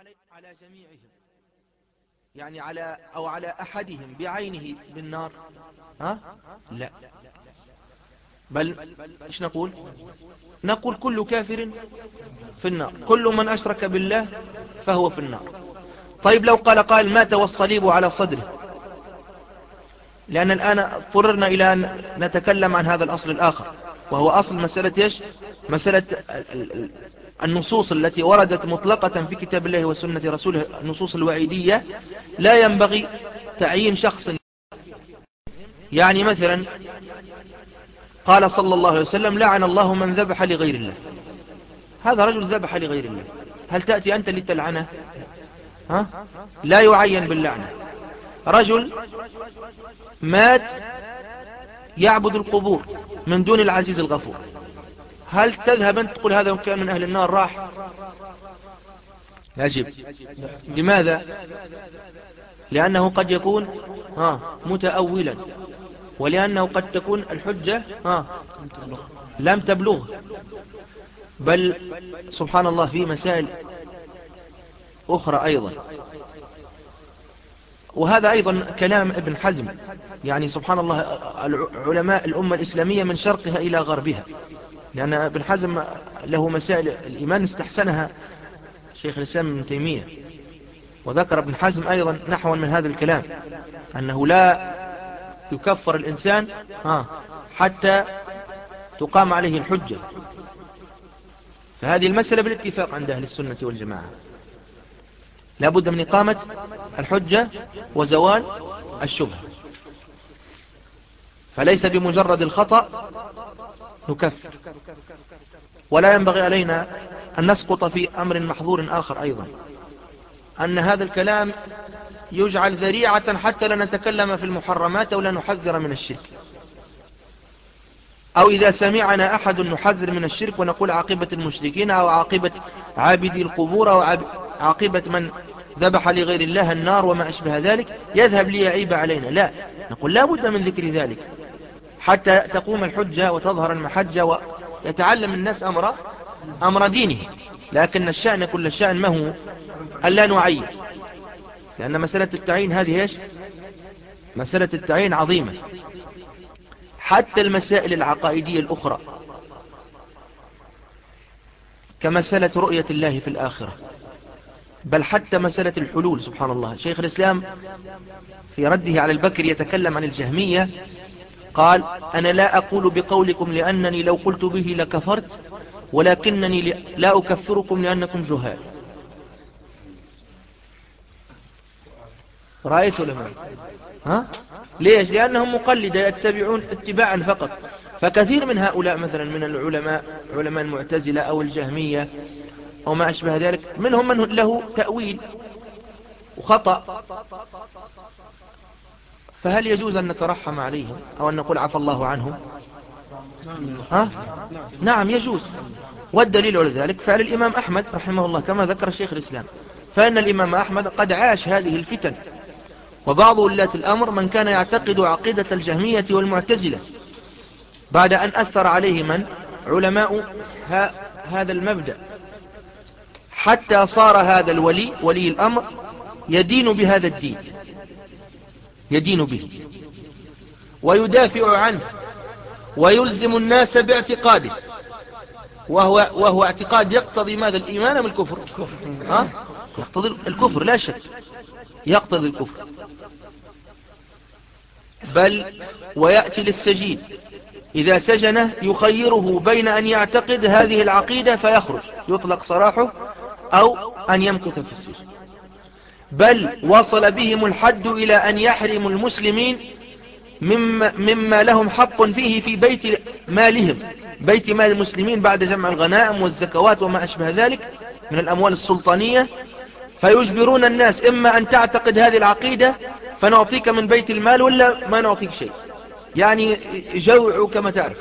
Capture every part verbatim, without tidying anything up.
على جميعهم، يعني على أو على أحدهم بعينه بالنار؟ ها؟ لا، بل إيش نقول؟ نقول كل كافر في النار، كل من أشرك بالله فهو في النار. طيب لو قال قال مات والصليب على صدره، لأن الآن اضطررنا إلى أن نتكلم عن هذا الأصل الآخر، وهو أصل مسألة إيش؟ مسألة النصوص التي وردت مطلقة في كتاب الله وسنة رسوله، النصوص الوعيدية، لا ينبغي تعيين شخص. يعني مثلا قال صلى الله عليه وسلم لعن الله من ذبح لغير الله، هذا رجل ذبح لغير الله، هل تأتي أنت لتلعنه؟ ها؟ لا يعين باللعنة. رجل مات يعبد القبور من دون العزيز الغفور، هل تذهب أن تقول هذا كان من أهل النار راح؟ يجب. لماذا؟ لأنه قد يكون ها متأولا، ولأنه قد تكون الحجة ها لم تبلغ. بل سبحان الله في مسائل أخرى أيضا، وهذا أيضا كلام ابن حزم، يعني سبحان الله علماء الأمة الإسلامية من شرقها إلى غربها، لأن ابن حزم له مسائل الإيمان استحسنها شيخ الإسلام ابن تيمية، وذكر ابن حزم أيضا نحو من هذا الكلام، أنه لا يكفر الإنسان ها حتى تقام عليه الحجة. فهذه المسألة بالاتفاق عند أهل السنة والجماعة، لا بد من إقامة الحجة وزوال الشبهة، فليس بمجرد الخطأ نكفر، ولا ينبغي علينا أن نسقط في أمر محظور آخر أيضا، أن هذا الكلام يجعل ذريعة حتى لا نتكلم في المحرمات ولا نحذر من الشرك، أو إذا سمعنا أحد نحذر من الشرك ونقول عاقبة المشركين أو عاقبة عابدي القبور أو عاقبة من ذبح لغير الله النار وما أشبه ذلك، يذهب ليعيب علينا. لا، نقول لا بد من ذكر ذلك حتى تقوم الحجة وتظهر المحجة ويتعلم الناس أمر أمر دينه. لكن الشأن كل الشأن ما هو ألا نعين، لأن مسألة التعيين هذه إيش؟ مسألة التعيين عظيمة. حتى المسائل العقائدية الأخرى كمسألة رؤية الله في الآخرة، بل حتى مسألة الحلول، سبحان الله، شيخ الإسلام في رده على البكر يتكلم عن الجهمية، قال أنا لا أقول بقولكم لأنني لو قلت به لكفرت، ولكنني لا أكفركم لأنكم جهال. رأيت لما ها؟ ليش؟ لأنهم مقلدة يتبعون اتباعا فقط. فكثير من هؤلاء مثلا من العلماء، علماء المعتزلة أو الجهمية أو ما أشبه ذلك، منهم من له تأويل وخطأ، فهل يجوز أن نترحم عليهم أو أن نقول عفى الله عنهم؟ ها؟ نعم يجوز. والدليل على ذلك فعل الإمام أحمد رحمه الله كما ذكر الشيخ الإسلام، فإن الإمام أحمد قد عاش هذه الفتن، وبعض ولاة الأمر من كان يعتقد عقيدة الجهمية والمعتزلة بعد أن أثر عليه من علماء هذا المبدأ، حتى صار هذا الولي ولي الأمر يدين بهذا الدين، يدين به ويدافع عنه ويلزم الناس باعتقاده، وهو, وهو اعتقاد يقتضي ماذا؟ الإيمان من الكفر؟ ها؟ يقتضي الكفر لا شك، يقتضي الكفر. بل ويأتي للسجين إذا سجنه يخيره بين أن يعتقد هذه العقيدة فيخرج يطلق سراحه، أو أن يمكث في السجن. بل وصل بهم الحد إلى أن يحرم المسلمين مما, مما لهم حق فيه في بيت مالهم، بيت مال المسلمين بعد جمع الغنائم والزكوات وما أشبه ذلك من الأموال السلطانية، فيجبرون الناس إما أن تعتقد هذه العقيدة فنعطيك من بيت المال ولا ما نعطيك شيء، يعني جوع كما تعرف.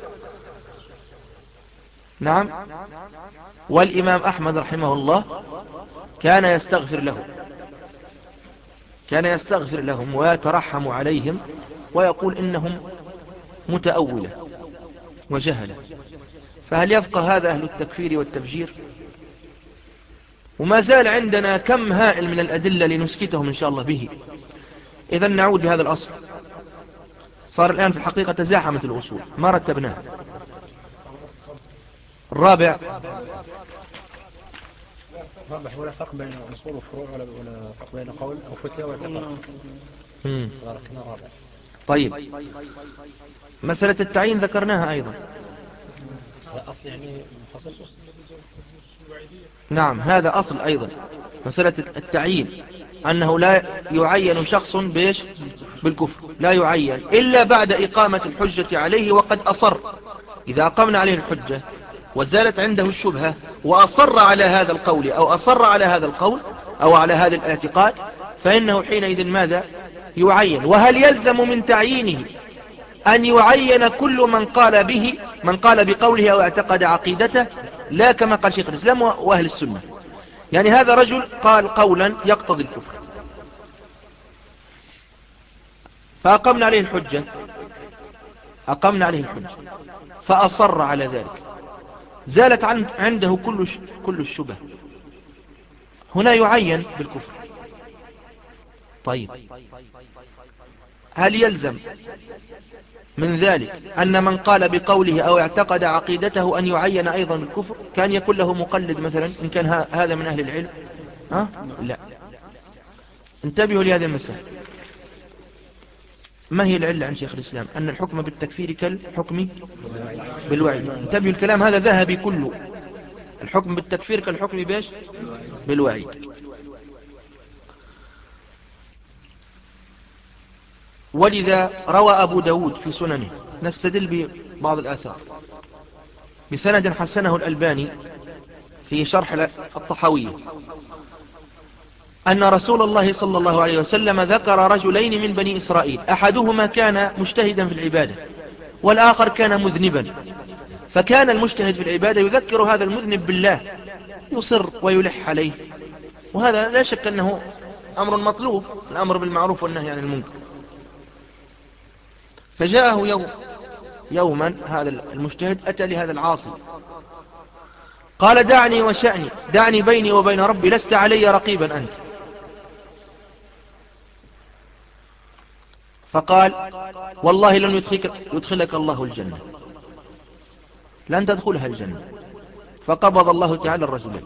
نعم. والإمام أحمد رحمه الله كان يستغفر له، كان يستغفر لهم ويترحم عليهم ويقول إنهم متأولة وجهلة. فهل يفقه هذا أهل التكفير والتفجير؟ وما زال عندنا كم هائل من الأدلة لنسكتهم إن شاء الله به. إذا نعود بهذا الأصل. صار الآن في الحقيقة تزاحمت الأصول ما رتبناها. الرابع رابع ولا فرق بين أصول وفروع ولا ولا فرق بين قول أو فتيا واعتقاد. رابع. طيب مسألة التعيين ذكرناها أيضا. أصل يعني حصل. نعم هذا أصل أيضا. مسألة التعيين أنه لا يعين شخص بيش بالكفر، لا يعين إلا بعد إقامة الحجة عليه وقد أصر. إذا أقمنا عليه الحجة وزالت عنده الشبهة وأصر على هذا القول أو أصر على هذا القول أو على هذا الاعتقاد فإنه حينئذ ماذا يعين. وهل يلزم من تعيينه أن يعين كل من قال به من قال بقوله أو اعتقد عقيدته؟ لا، كما قال شيخ الإسلام وأهل السنة. يعني هذا رجل قال قولا يقتضي الكفر فأقمنا عليه الحجة أقمنا عليه الحجة فأصر على ذلك، زالت عن عنده كل كل الشبه، هنا يعين بالكفر. طيب هل يلزم من ذلك أن من قال بقوله أو اعتقد عقيدته أن يعين أيضا بالكفر؟ كان يكون له مقلد مثلا إن كان هذا من أهل العلم؟ ها؟ لا. انتبهوا لهذه المسألة. ما هي العلة عن شيخ الإسلام؟ أن الحكم بالتكفير كالحكم بالوعيد. انتبهوا الكلام هذا ذهبي كله. الحكم بالتكفير كالحكم بيش بالوعيد. ولذا روى أبو داود في سننه، نستدل ببعض الآثار بسند حسنه الألباني في شرح الطحاوية، أن رسول الله صلى الله عليه وسلم ذكر رجلين من بني إسرائيل، أحدهما كان مجتهدا في العبادة والآخر كان مذنبا، فكان المجتهد في العبادة يذكر هذا المذنب بالله يصر ويلح عليه، وهذا لا شك أنه أمر مطلوب، الأمر بالمعروف والنهي عن المنكر. فجاءه يوم يوما هذا المجتهد أتى لهذا العاصي قال دعني وشأني، دعني بيني وبين ربي، لست علي رقيبا أنت. فقال والله لن يدخلك, يدخلك الله الجنة، لن تدخلها الجنة. فقبض الله تعالى الرجلين.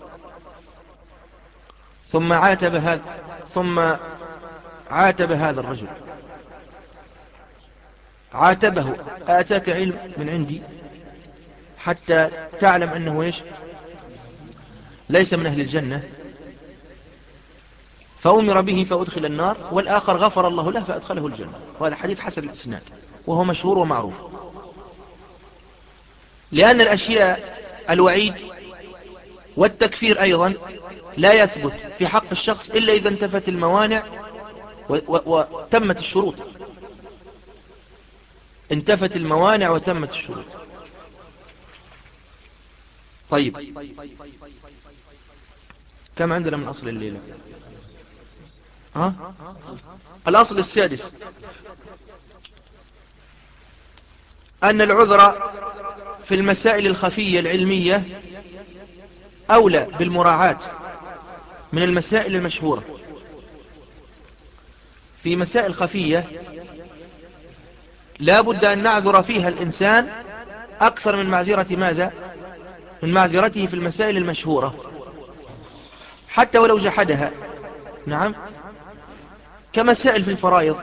ثم عاتب هذا ثم عاتب هذا الرجل، عاتبه آتاك علم من عندي حتى تعلم أنه إيش ليس من أهل الجنة؟ فأمر به فأدخل النار، والآخر غفر الله له فأدخله الجنة. وهذا حديث حسن الإسناد وهو مشهور ومعروف. لأن الأشياء الوعيد والتكفير أيضا لا يثبت في حق الشخص إلا إذا انتفت الموانع وتمت الشروط. انتفت الموانع وتمت الشروط. طيب كم عندنا من أصل الليلة؟ ها؟ الأصل السادس أن العذر في المسائل الخفية العلمية أولى بالمراعاة من المسائل المشهورة. في مسائل خفية لا بد أن نعذر فيها الإنسان أكثر من معذرة ماذا؟ من معذرته في المسائل المشهورة حتى ولو جحدها. نعم، كمسائل في الفرائض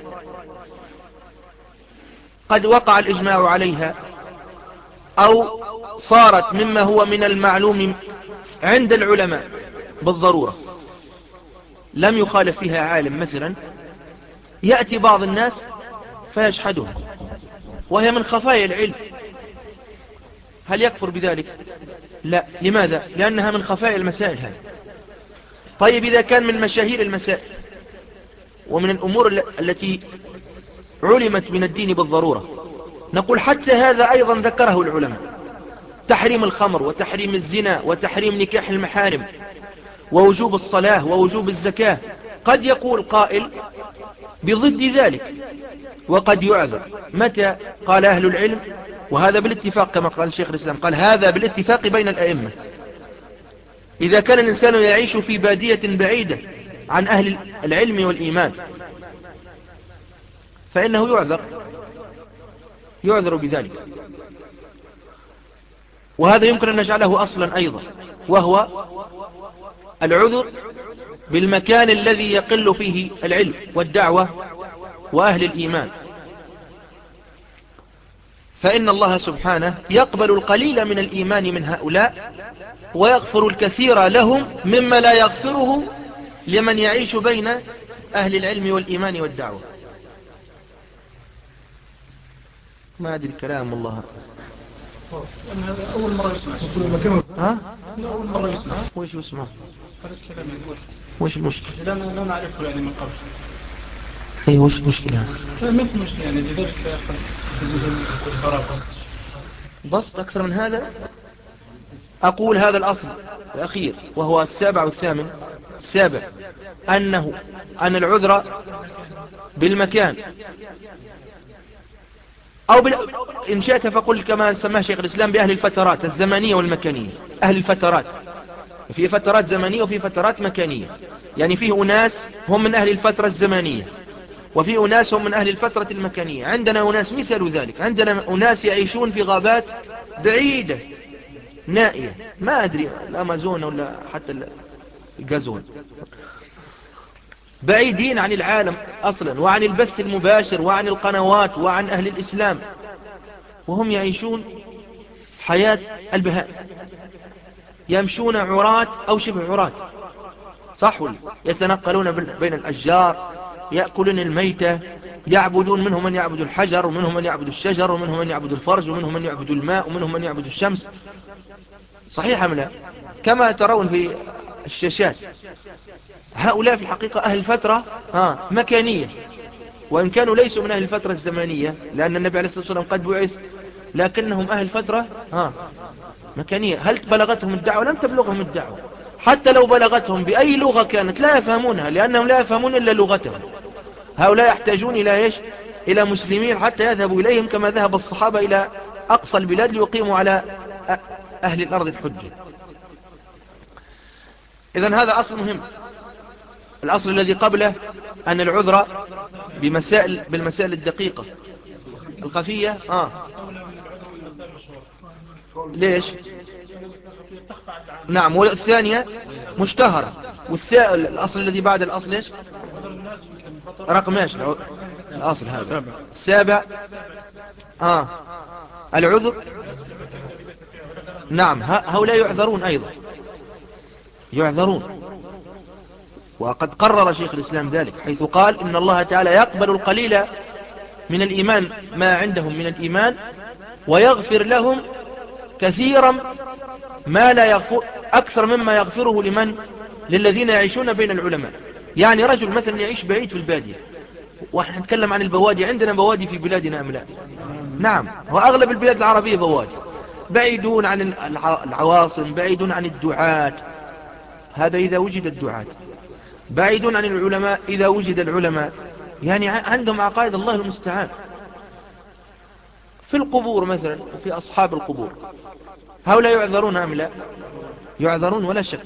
قد وقع الإجماع عليها أو صارت مما هو من المعلوم عند العلماء بالضرورة، لم يخالف فيها عالم مثلا، يأتي بعض الناس فيجحدها وهي من خفايا العلم. هل يكفر بذلك؟ لا. لماذا؟ لأنها من خفايا المسائل هذه. طيب إذا كان من مشاهير المسائل ومن الأمور التي علمت من الدين بالضرورة، نقول حتى هذا أيضا ذكره العلماء، تحريم الخمر وتحريم الزنا وتحريم نكاح المحارم ووجوب الصلاة ووجوب الزكاة. قد يقول قائل بضد ذلك وقد يعذر. متى؟ قال أهل العلم، وهذا بالاتفاق كما قال شيخ الإسلام، قال هذا بالاتفاق بين الأئمة، إذا كان الإنسان يعيش في بادية بعيدة عن أهل العلم والإيمان فإنه يعذر يعذر بذلك. وهذا يمكن أن نجعله أصلا أيضا، وهو العذر بالمكان الذي يقل فيه العلم والدعوة وأهل الإيمان، فإن الله سبحانه يقبل القليل من الإيمان من هؤلاء ويغفر الكثير لهم مما لا يغفره لمن يعيش بين أهل العلم والإيمان والدعوة. ما أدري كلام الله. أول مرة يسمع. ها؟ أول مرة يسمع. وإيش يسمع؟ هذا الكلام يعني وإيش المشكلة؟ لا لا نعرفه يعني من قبل. إيه وإيش المشكلة؟ ما في مشكلة يعني لذلك الفراغ بسط أكثر من هذا. أقول هذا الأصل الأخير وهو السابع والثامن. السابع أنه أن العذر بالمكان أو بال... إن شئت فقل كما سماه شيخ الإسلام بأهل الفترات الزمنية والمكانية. أهل الفترات في فترات زمنية وفي فترات مكانية، يعني فيه أناس هم من أهل الفترة الزمنية وفي أناس هم من أهل الفترة المكانية. عندنا أناس مثل ذلك، عندنا أناس يعيشون في غابات بعيدة نائية، ما أدري الأمازون ولا حتى الغازون، بعيدين عن العالم أصلا وعن البث المباشر وعن القنوات وعن أهل الإسلام، وهم يعيشون حياة البهائم، يمشون عراة أو شبه عراة، صح ولا؟ يتنقلون بين الأشجار، يأكلون الميتة، يعبدون، منهم من يعبد الحجر ومنهم من يعبد الشجر ومنهم من يعبد الفرج ومنهم من يعبد الماء ومنهم من يعبد الشمس. صحيح أم لا؟ كما ترون في الشاشات. هؤلاء في الحقيقة أهل فترة ها مكانية، وإن كانوا ليسوا من أهل الفترة الزمانية لأن النبي عليه الصلاة والسلام قد بعث، لكنهم أهل فترة ها مكانية. هل بلغتهم الدعوة؟ لم تبلغهم الدعوة، حتى لو بلغتهم بأي لغة كانت لا يفهمونها، لأنهم لا يفهمون إلا لغتهم. هؤلاء يحتاجون إلى إيش؟ إلى مسلمين حتى يذهبوا إليهم، كما ذهب الصحابة إلى أقصى البلاد ليقيموا على أهل الأرض الحجة. إذن هذا أصل مهم. الأصل الذي قبله أن العذر بمسائل بالمسائل الدقيقة الخفية. آه. ليش؟ نعم. والثانية مشتهرة. والأصل الذي بعد الأصل ليش؟ رقم ايش الأصل هذا؟ السابع. آه. العذر. نعم. هؤلاء يعذرون أيضا، يعذرون. وقد قرر شيخ الإسلام ذلك حيث قال إن الله تعالى يقبل القليل من الإيمان ما عندهم من الإيمان ويغفر لهم كثيرا ما لا يغفر أكثر مما يغفره لمن للذين يعيشون بين العلماء. يعني رجل مثلا يعيش بعيد في البادية، ونحن نتكلم عن البوادي، عندنا بوادي في بلادنا أم لا؟ نعم. وأغلب البلاد العربية بوادي، بعيدون عن العواصم، بعيدون عن الدعاة، هذا إذا وجد الدعاة، بعيدون عن العلماء إذا وجد العلماء، يعني عندهم عقائد الله المستعان. في القبور مثلا وفي أصحاب القبور، هؤلاء يعذرون أم لا؟ يعذرون ولا شك.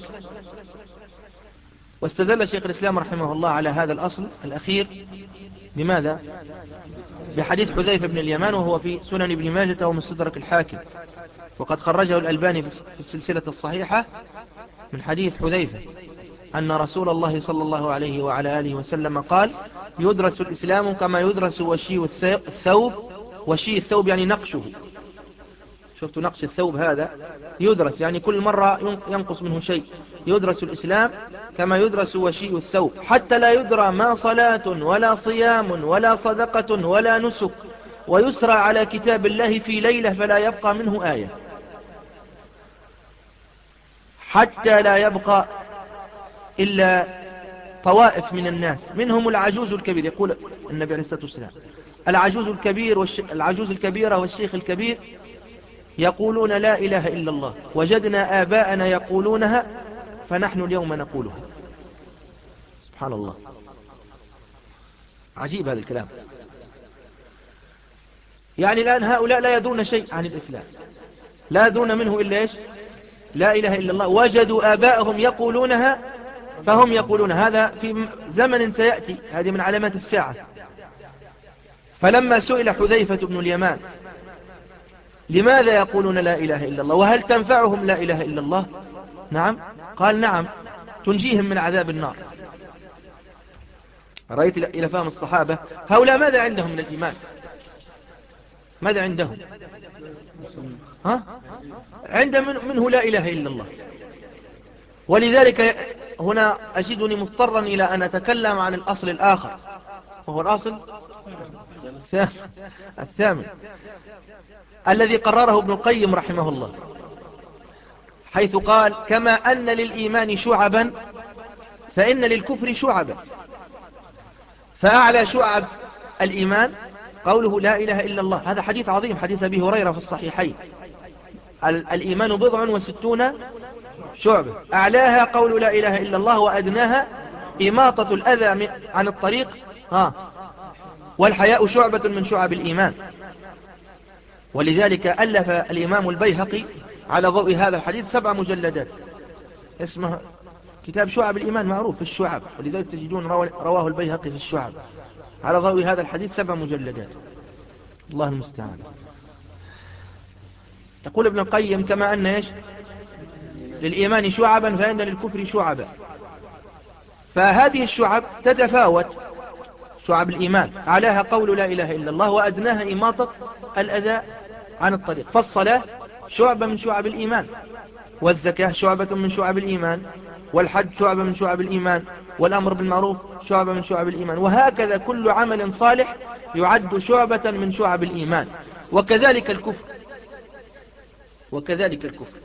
واستدل شيخ الإسلام رحمه الله على هذا الأصل الأخير بماذا؟ بحديث حذيفة بن اليمان، وهو في سنن ابن ماجة ومستدرك الحاكم، وقد خرجه الألباني في السلسلة الصحيحة من حديث حذيفة أن رسول الله صلى الله عليه وعلى آله وسلم قال: يدرس الإسلام كما يدرس وشي الثوب. وشي الثوب يعني نقشه، شفتوا نقش الثوب هذا يدرس، يعني كل مرة ينقص منه شيء. يدرس الإسلام كما يدرس وشي الثوب، حتى لا يدرى ما صلاة ولا صيام ولا صدقة ولا نسك، ويسرى على كتاب الله في ليلة فلا يبقى منه آية، حتى لا يبقى إلا طوائف من الناس منهم العجوز الكبير. يقول النبي عليه الصلاة والسلام: العجوز الكبير والش... العجوز الكبيرة والشيخ الكبير يقولون لا إله إلا الله، وجدنا آباءنا يقولونها فنحن اليوم نقولها. سبحان الله، عجيب هذا الكلام. يعني الآن هؤلاء لا يدرون شيء عن الإسلام، لا يدرون منه إلا إيش؟ لا إله إلا الله وجدوا آباءهم يقولونها فهم يقولون. هذا في زمن سيأتي، هذه من علامات الساعة. فلما سئل حذيفة بن اليمان لماذا يقولون لا إله إلا الله وهل تنفعهم لا إله إلا الله؟ نعم، قال نعم، تنجيهم من عذاب النار. رأيت إلى فهم الصحابة هؤلاء ماذا عندهم من الإيمان؟ ماذا عندهم؟ ها؟ عند من منه لا إله إلا الله. ولذلك هنا أجدني مضطرا إلى أن أتكلم عن الأصل الآخر، وهو الأصل الثامن الذي قرره ابن القيم رحمه الله، حيث قال كما أن للإيمان شعبا فإن للكفر شعبا. فأعلى شعب الإيمان قوله لا إله إلا الله. هذا حديث عظيم، حديث أبي هريرة في الصحيحين، الإيمان بضع وستون شعبة، أعلاها قول لا إله إلا الله وأدناها إماطة الأذى عن الطريق ها والحياء شعبة من شعب الإيمان. ولذلك ألف الإمام البيهقي على ضوء هذا الحديث سبع مجلدات، اسمه كتاب شعب الإيمان، معروف في الشعب، ولذلك تجدون رواه البيهقي في الشعب على ضوء هذا الحديث سبع مجلدات. الله المستعان. يقول ابن القيم كما أن إيش للإيمان شعبا فإن للكفر شعبا. فهذه الشعب تتفاوت، شعب الإيمان أعلاها قول لا إله إلا الله وأدناها إماطة الأذى عن الطريق. فالصلاة شعبة من شعب الإيمان، والزكاة شعبة من شعب الإيمان، والحج شعبة من شعب الإيمان، والأمر بالمعروف شعبة من شعب الإيمان، وهكذا كل عمل صالح يعد شعبة من شعب الإيمان. وكذلك الكفر، وكذلك الكفر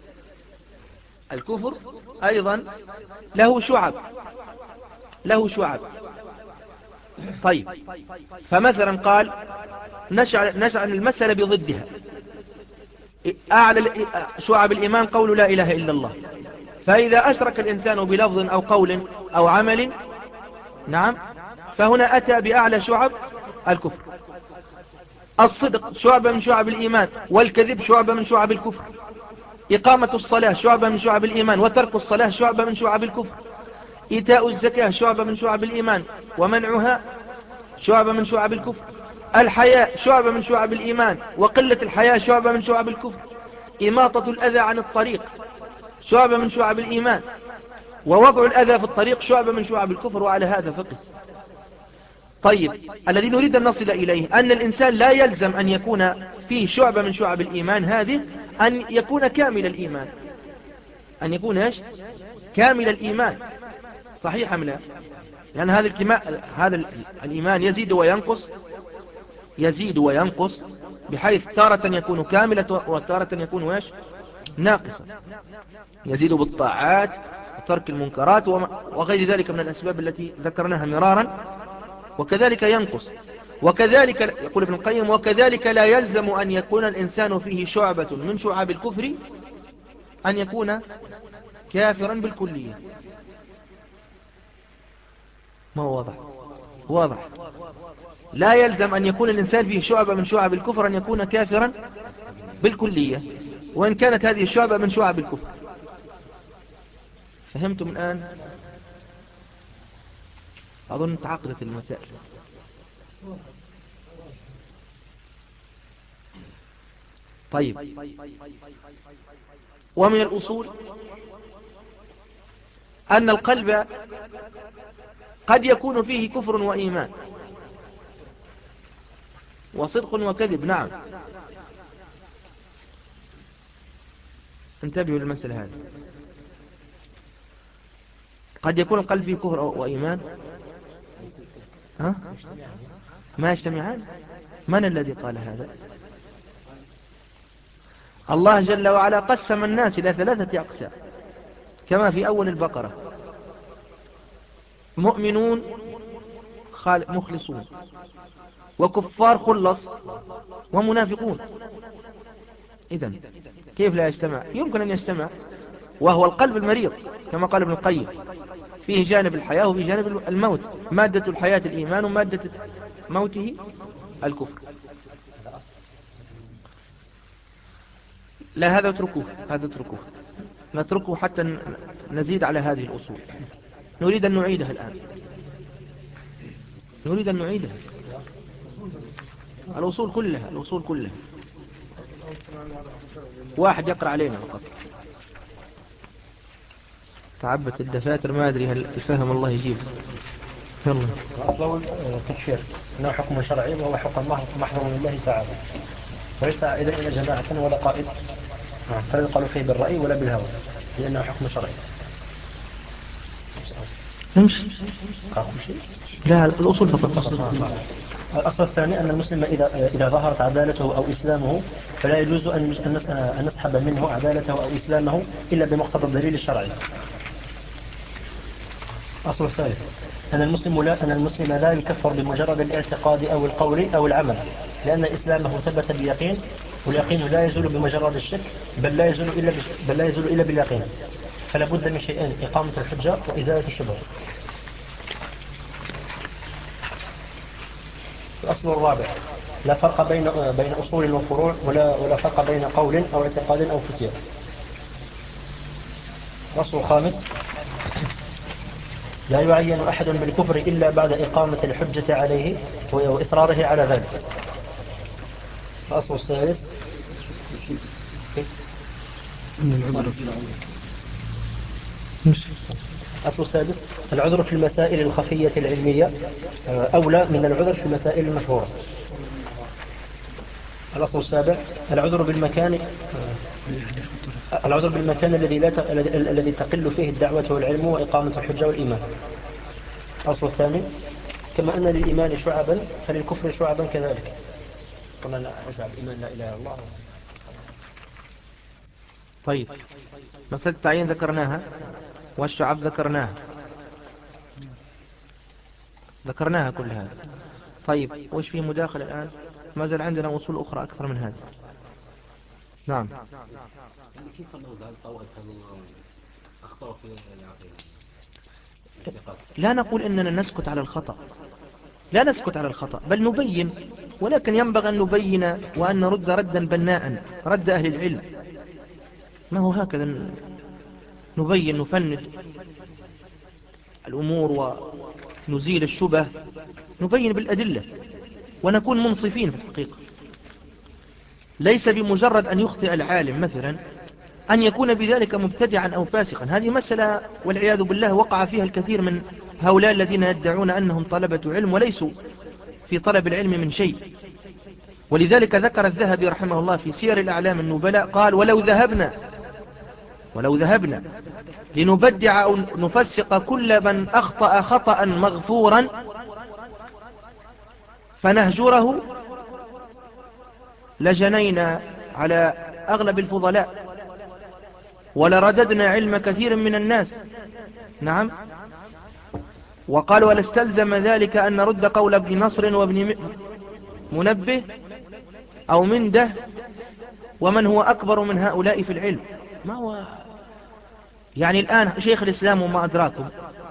الكفر أيضا له شعب، له شعب. طيب، فمثلا قال نشأ نشأ المسألة بضدها. أعلى شعب الإيمان قول لا إله إلا الله، فإذا أشرك الإنسان بلفظ أو قول أو عمل نعم فهنا أتى بأعلى شعب الكفر. الصدق شعبة من شعب الإيمان، والكذب شعبة من شعب الكفر. إقامة الصلاة شعبة من شعب الإيمان، وترك الصلاة شعبة من شعب الكفر. إيتاء الزكاة شعبة من شعب الإيمان، ومنعها شعبة من شعب الكفر. الحياء شعبة من شعب الإيمان، وقلة الحياء شعبة من شعب الكفر. إماطة الأذى عن الطريق شعبة من شعب الإيمان، ووضع الأذى في الطريق شعبة من شعب الكفر. وعلى هذا فقس. طيب، الذي نريد أن نصل إليه أن الإنسان لا يلزم أن يكون فيه شعبة من شعب الإيمان هذه أن يكون كامل الإيمان، أن يكون إيش كامل الإيمان. صحيح أم لا؟ لأن هذا الكماء هذا الإيمان يزيد وينقص، يزيد وينقص، بحيث تارة يكون كاملة وتارة يكون إيش ناقصا. يزيد بالطاعات وترك المنكرات وغير ذلك من الأسباب التي ذكرناها مرارا، وكذلك ينقص. وكذلك يقول ابن القيم وكذلك لا يلزم أن يكون الإنسان فيه شعبة من شعاب الكفر أن يكون كافرا بالكلية. ما هو واضح؟ واضح. لا يلزم أن يكون الإنسان فيه شعبة من شعاب الكفر أن يكون كافرا بالكلية، وإن كانت هذه الشعبة من شعاب الكفر. فهمتم الآن؟ أظن تعقدت المسائل. طيب، ومن الأصول أن القلب قد يكون فيه كفر وإيمان وصدق وكذب. نعم، انتبهوا للمسألة هذه. قد يكون القلب فيه كفر وإيمان ها؟ ما يجتمعان. من الذي قال هذا؟ الله جل وعلا قسم الناس إلى ثلاثة أقسام كما في أول البقرة: مؤمنون مخلصون، وكفار خلص، ومنافقون. إذن كيف لا يجتمع؟ يمكن أن يجتمع، وهو القلب المريض كما قال ابن القيم، فيه جانب الحياة وفيه جانب الموت. مادة الحياة الإيمان ومادة موته الكفر. لا، هذا اتركوه، هذا اتركوه. نتركه حتى نزيد على هذه الأصول. نريد أن نعيدها الآن، نريد أن نعيدها الأصول كلها، الأصول كلها. واحد يقرأ علينا فقط. تعبت الدفاتر، ما أدري هل الفهم الله يجيب. يلا. أصله التكفير أنه حكم شرعي وهو حكم محضر من الله تعالى، وليس إذا إلى جماعة ولا قائد، فلا يقال فيه بالرأي ولا بالهوى، لأنه حكم شرعي. نمشي. لا، الأصول فقط. الأصل الثاني أن المسلم إذا إذا ظهرت عدالته أو إسلامه فلا يجوز أن نسحب منه عدالته أو إسلامه إلا بمقتضى الدليل الشرعي. الأصل الثالث أن المسلم لا أن المسلم لا يكفر بمجرد الاعتقاد أو القول أو العمل، لأن إسلامه ثبت بيقين، واليقين لا يزول بمجرد الشك، بل لا يزول إلا بل لا يزول إلا باليقين. فلا بد من شيئين: إقامة الحجة وإزالة الشبهة. الأصل الرابع: لا فرق بين بين أصول وفروع، ولا ولا فرق بين قول أو اعتقاد أو فتية. الأصل الخامس: لا يعين أحد بالكفر إلا بعد إقامة الحجة عليه وإصراره على ذلك. الأصل السادس: الأصل السادس: العذر في المسائل الخفية العلمية أولى من العذر في المسائل المشهورة. الأصل السابع: العذر بالمكان العذر بالمكان الذي لا ت... الذي تقل فيه الدعوة والعلم وإقامة الحجة والإيمان. الأصل الثامن: كما أن للإيمان شعبا فللكفر شعبا كذلك. قلنا شعب إيمان لا إله إلا الله. طيب، مسألة التعيين ذكرناها، والشعب ذكرناها ذكرناها كل هذا. طيب، وش فيه مداخل الآن؟ ما زال عندنا أصول أخرى أكثر من هذا. نعم. كيف أنه ذهب طوائف أخطأوا في العقيدة؟ لا نقول إننا نسكت على الخطأ، لا نسكت على الخطأ، بل نبين، ولكن ينبغي أن نبين وأن نرد ردا بناء، رد أهل العلم. ما هو هكذا نبين، نفند الأمور ونزيل الشبه، نبين بالأدلة ونكون منصفين في الحقيقة. ليس بمجرد أن يخطئ العالم مثلا أن يكون بذلك مبتدعا أو فاسقا. هذه مسألة والعياذ بالله وقع فيها الكثير من هؤلاء الذين يدعون أنهم طلبة علم وليسوا في طلب العلم من شيء. ولذلك ذكر الذهبي رحمه الله في سير الأعلام النبلاء قال: ولو ذهبنا ولو ذهبنا لنبدع أو نفسق كل من أخطأ خطأ مغفورا فنهجره لجنينا على أغلب الفضلاء ولرددنا علم كثير من الناس. نعم. وقال: ولاستلزم ذلك أن نرد قول ابن نصر وابن منبه أو منده ومن هو أكبر من هؤلاء في العلم. ما هو يعني الآن شيخ الإسلام وما أدراكم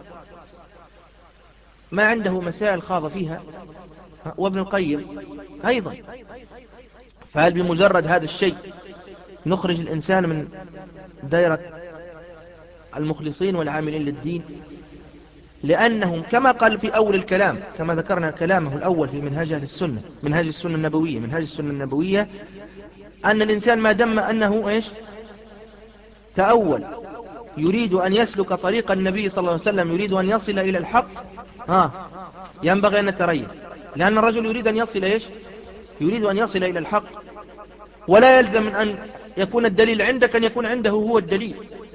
ما عنده مسائل خاض فيها، وابن القيم أيضا. فهل بمجرد هذا الشيء نخرج الإنسان من دائرة المخلصين والعاملين للدين؟ لأنهم كما قال في أول الكلام، كما ذكرنا كلامه الأول في منهاج أهل السنة، منهاج السنة النبوية منهاج السنة النبوية أن الإنسان ما دم أنه إيش تأول، يريد أن يسلك طريق النبي صلى الله عليه وسلم، يريد أن يصل إلى الحق، ها ينبغي أن نتريث، لأن الرجل يريد أن يصل إيش يريد أن يصل إلى الحق، ولا يلزم من أن يكون الدليل عندك أن يكون عنده هو الدليل.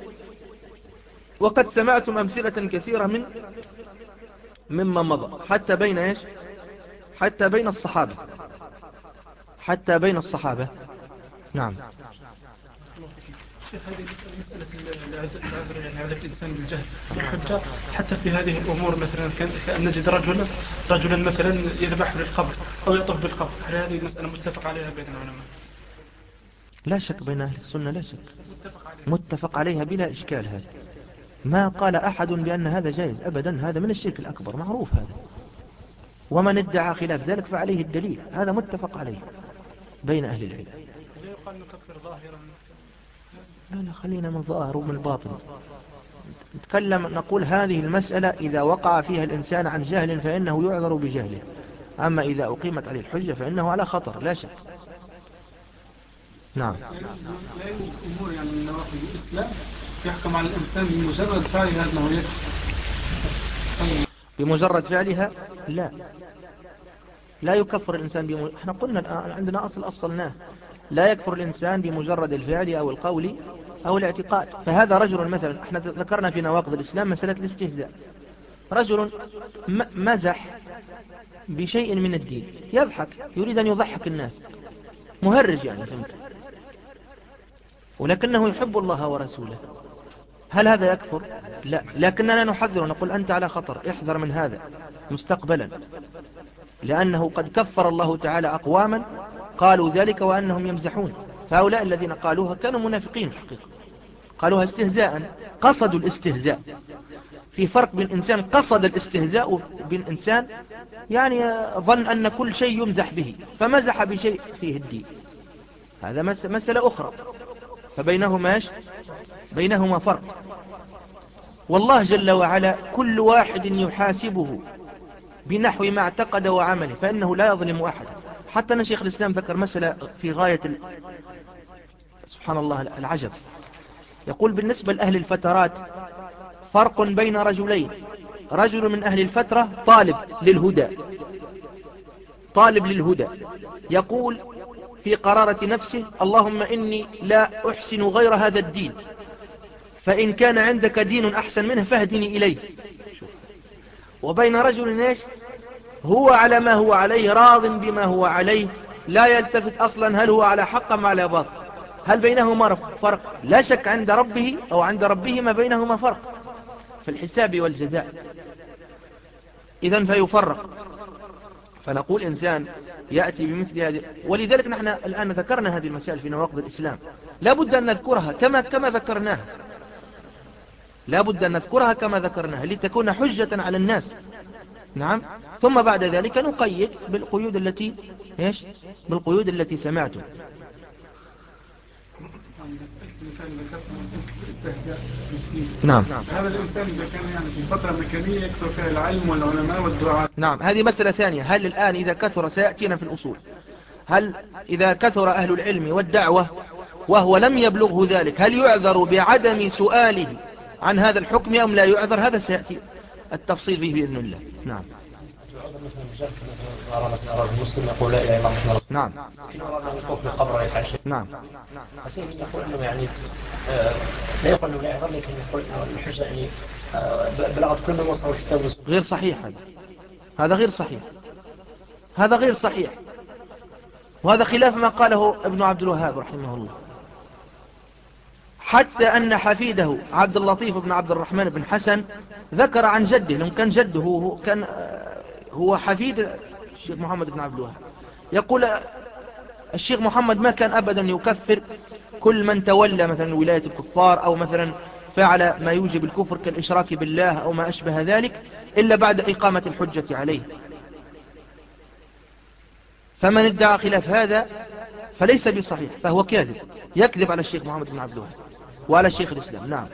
وقد سمعتم أمثلة كثيرة من مما مضى، حتى بين إيش حتى بين الصحابة حتى بين الصحابة نعم. شيخ، هذه مسألة العذر، يعني عذر الإنسان بالجهل والحجة حتى في هذه الأمور، مثلا كأن نجد رجلا رجلا مثلا يذبح للقبر أو يطوف بالقبر، هل هذه المسألة متفق عليها بين العلماء؟ لا شك بين أهل السنة، لا شك متفق عليها, متفق عليها بلا إشكال. هذا ما قال أحد بأن هذا جائز أبدا، هذا من الشرك الأكبر معروف هذا، ومن ادعى خلاف ذلك فعليه الدليل، هذا متفق عليه بين أهل العلم. لا يقال نكفر ظاهرا لا لا خلينا من ظاهر ومن باطن. نتكلم نقول هذه المسألة إذا وقع فيها الإنسان عن جهل فإنه يعذر بجهله، أما إذا أقيمت عليه الحجة فإنه على خطر لا شك. نعم. لا يوجد أمور يعني من نواقض الإسلام يحكم على الإنسان بمجرد فعلها أنه يكفر. بمجرد فعلها لا لا يكفر الإنسان بم... احنا قلنا الآن عندنا أصل أصلناه، لا يكفر الإنسان بمجرد الفعل أو القول أو الاعتقاد. فهذا رجل مثلا، احنا ذكرنا في نواقض الإسلام مسألة الاستهزاء، رجل م... مزح بشيء من الدين، يضحك يريد أن يضحك الناس، مهرج يعني فهمت، ولكنه يحب الله ورسوله، هل هذا يكفر؟ لا، لكننا نحذر نقول أنت على خطر، احذر من هذا مستقبلا، لأنه قد كفر الله تعالى أقواما قالوا ذلك وأنهم يمزحون، فهؤلاء الذين قالوها كانوا منافقين الحقيقة، قالوها استهزاء، قصدوا الاستهزاء. في فرق بين إنسان قصد الاستهزاء وبين إنسان يعني ظن أن كل شيء يمزح به فمزح بشيء فيه الدين، هذا مسألة أخرى، فبينهما بينهما فرق. والله جل وعلا كل واحد يحاسبه بنحو ما اعتقد وعمله، فإنه لا يظلم أحد. حتى أن شيخ الإسلام ذكر مسألة في غاية ال... سبحان الله العجب، يقول بالنسبة لأهل الفترات فرق بين رجلين، رجل من أهل الفترة طالب للهدى، طالب للهدى يقول في قرارة نفسه اللهم إني لا أحسن غير هذا الدين، فإن كان عندك دين أحسن منه فاهدني إليه. وبين رجل إيش هو على ما هو عليه راض بما هو عليه، لا يلتفت أصلا هل هو على حق أم على باطل، هل بينهما فرق؟ لا شك عند ربه أو عند ربهما بينهما فرق في الحساب والجزاء، إذن فيفرق. فنقول إنسان يأتي بمثل هذه، ولذلك نحن الآن ذكرنا هذه المسائل في نواقض الإسلام، لا بد أن نذكرها كما كما ذكرناها، لا بد أن نذكرها كما ذكرناها لتكون حجة على الناس. نعم، ثم بعد ذلك نقيد بالقيود التي إيش بالقيود التي سمعتم. نعم. هذا الإنسان إذا كان يعني في فترة مكانية يكثر فيها العلم والعلماء والدعاء. نعم، هذه مسألة ثانية. هل الآن إذا كثر سيأتينا في الأصول، هل إذا كثر أهل العلم والدعوة وهو لم يبلغه ذلك هل يعذر بعدم سؤاله عن هذا الحكم أم لا يعذر؟ هذا سيأتي التفصيل فيه بإذن الله. نعم. المسلم يقول لا إله إلا الله. نعم. يطوف في القبر ويفعل شيء. نعم. يقول أنه يعني لا يقول أنه لا يعذر، لكن يقول الحجة يعني بلغت كل من وصل الكتاب والسنة. غير صحيح هذا، هذا غير صحيح، هذا غير صحيح، وهذا خلاف ما قاله ابن عبد الوهاب رحمه الله. حتى أن حفيده عبد اللطيف بن عبد الرحمن بن حسن ذكر عن جده، لأنه كان جده هو كان هو حفيد الشيخ محمد بن عبد الوهاب، يقول الشيخ محمد ما كان أبدا يكفر كل من تولى مثلا ولاية الكفار أو مثلا فعل ما يوجب الكفر كالإشراك بالله أو ما أشبه ذلك إلا بعد إقامة الحجة عليه. فمن ادعى خلاف هذا فليس بصحيح، فهو كاذب، يكذب على الشيخ محمد بن عبد الوهاب وعلى الشيخ الإسلام. نعم،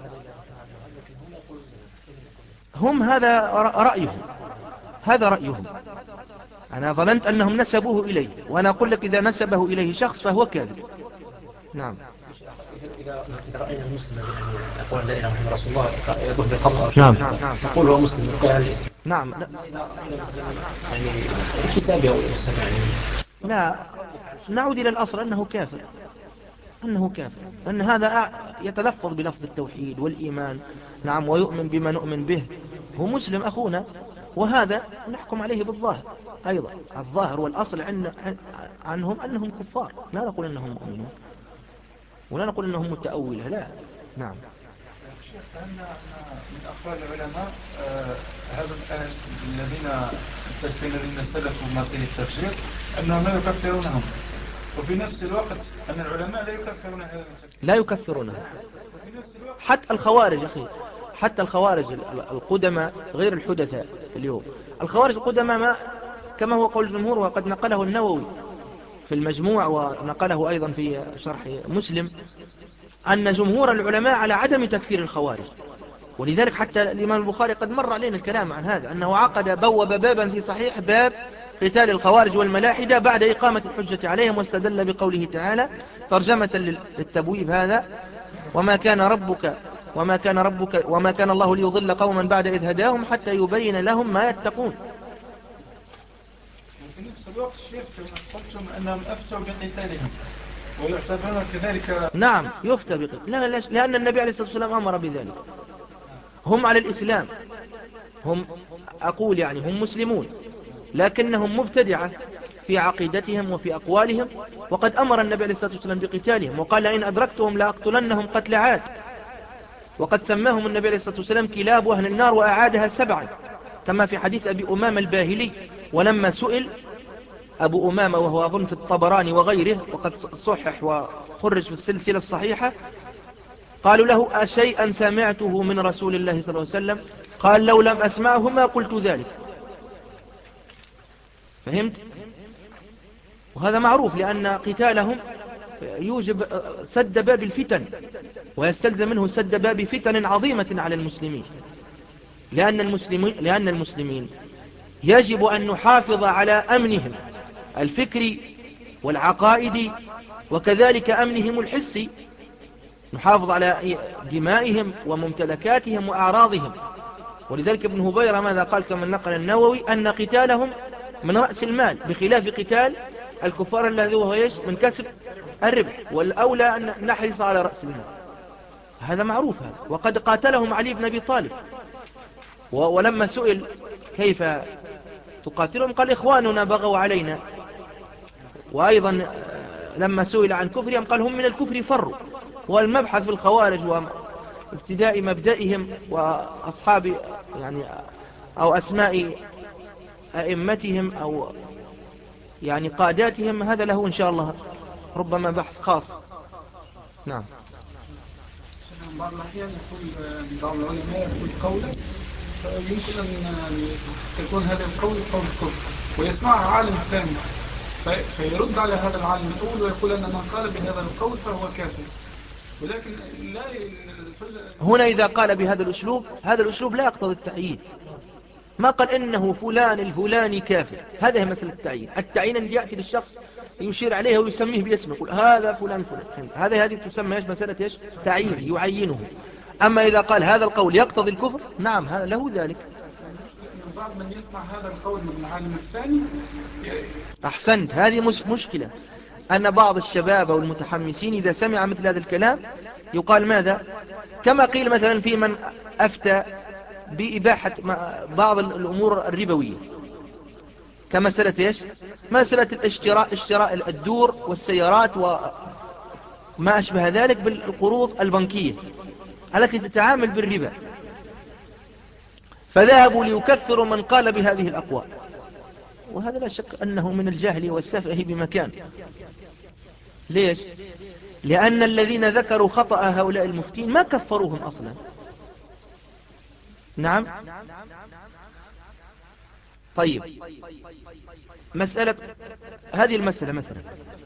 هم هذا رأيهم، هذا رأيهم. أنا ظننت أنهم نسبوه إليه، وأنا أقول لك إذا نسبه إليه شخص فهو كاذب. نعم. إذا رأينا المسلم يعني يقول لا إله إلا رسول الله يطوف بالقبر، نعم نعم يقول هو مسلم يقول هذا الاسم. نعم. يعني الكتاب أو الاسم يعني لا، نعود إلى الأصل أنه كافر، أنه كافر، أن هذا يتلفظ بلفظ التوحيد والإيمان، نعم، ويؤمن بما نؤمن به، هو مسلم أخونا، وهذا نحكم عليه بالظاهر أيضا، الظاهر والأصل عن عنهم أنهم كفار، لا نقول أنهم مؤمنون ولا نقول أنهم متأولة، لا. نعم. من أقوال العلماء هذا الآن الذين الذين سلفوا ما فيه التفجير أنهم لا يكفرونهم، وفي نفس الوقت أن العلماء لا يكفرون هذا المسلم، لا يكفرونه، حتى الخوارج أخي، حتى الخوارج القدماء غير الحدثاء اليوم، الخوارج القدماء ما كما هو قول الجمهور وقد نقله النووي في المجموع ونقله أيضا في شرح مسلم أن جمهور العلماء على عدم تكفير الخوارج، ولذلك حتى الإمام البخاري قد مر علينا الكلام عن هذا، أنه عقد بوب بابا في صحيح باب قتال الخوارج والملاحدة بعد إقامة الحجة عليهم، واستدل بقوله تعالى ترجمة للتبويب هذا: وما كان ربك وما كان ربك وما كان الله ليضل قوما بعد إذ هداهم حتى يبين لهم ما يتقون. وفي نفس الوقت الشيخ كما قلتم أنهم أفتوا بقتالهم ويعتبرون كذلك. نعم يفتى بقتال، لا لا لأن النبي عليه الصلاة والسلام أمر بذلك. هم على الإسلام، هم أقول يعني هم مسلمون لكنهم مبتدعة في عقيدتهم وفي أقوالهم، وقد أمر النبي عليه الصلاة والسلام بقتالهم وقال لئن أدركتهم لأقتلنهم قتل عاد، وقد سماهم النبي عليه الصلاة والسلام كلاب أهل النار وأعادها سبعا كما في حديث أبي أمامة الباهلي. ولما سئل أبو أمامة وهو أظن في الطبراني وغيره وقد صحح وخرج في السلسلة الصحيحة، قالوا له أشيئا سمعته من رسول الله صلى الله عليه وسلم؟ قال لو لم أسمعه ما قلت ذلك. فهمت؟ وهذا معروف لأن قتالهم يوجب سد باب الفتن، ويستلزم منه سد باب فتن عظيمة على المسلمين، لأن المسلمين, لأن المسلمين يجب أن نحافظ على أمنهم الفكري والعقائدي وكذلك أمنهم الحسي، نحافظ على دمائهم وممتلكاتهم وأعراضهم. ولذلك ابن هبيرة ماذا قال كما نقل النووي؟ أن قتالهم من رأس المال بخلاف قتال الكفار الذي هو إيش؟ من كسب الربح، والأولى أن نحرص على رأس المال. هذا معروف هذا. وقد قاتلهم علي بن أبي طالب، ولما سئل كيف تقاتلهم قال إخواننا بغوا علينا. وأيضا لما سئل عن كفرهم قال هم من الكفر فروا. والمبحث في الخوارج وابتداء مبدئهم وأصحاب يعني أو أسماء أئمتهم أو يعني قاداتهم هذا له إن شاء الله ربما بحث خاص. نعم. بعض الأحيان يقول بعض العلماء يقول قولا يمكن أن يكون هذا القول قول كفر ويسمعه عالم ثاني فيرد على هذا العالم الأول ويقول أن من قال بهذا القول فهو كافر، ولكن لا هنا إذا قال بهذا الأسلوب، هذا الأسلوب لا يقتضي التعيين. ما قال إنه فلان الفلاني كافر، هذا هي مسألة التعيين. التعيين أن يأتي للشخص يشير عليه ويسميه باسمه، يقول هذا فلان فلان، هذا هذه تسمى إيش؟ مسألة إيش؟ تعيين، يعينه. أما إذا قال هذا القول يقتضي الكفر، نعم هذا له ذلك. بعض من يسمع هذا القول من العالم الثاني. أحسنت، هذه مش مشكلة أن بعض الشباب والمتحمسين إذا سمع مثل هذا الكلام يقال ماذا؟ كما قيل مثلا في من أفتى بإباحة بعض الأمور الربوية كمسألة إيش؟ مسألة الاشتراء، اشتراء الدور والسيارات وما أشبه ذلك بالقروض البنكية التي تتعامل بالربا، فذهبوا ليكثروا من قال بهذه الأقوال، وهذا لا شك أنه من الجهل والسفه بمكان. ليش؟ لأن الذين ذكروا خطأ هؤلاء المفتين ما كفروهم أصلا. نعم. طيب، مسألة هذه المسألة مثلا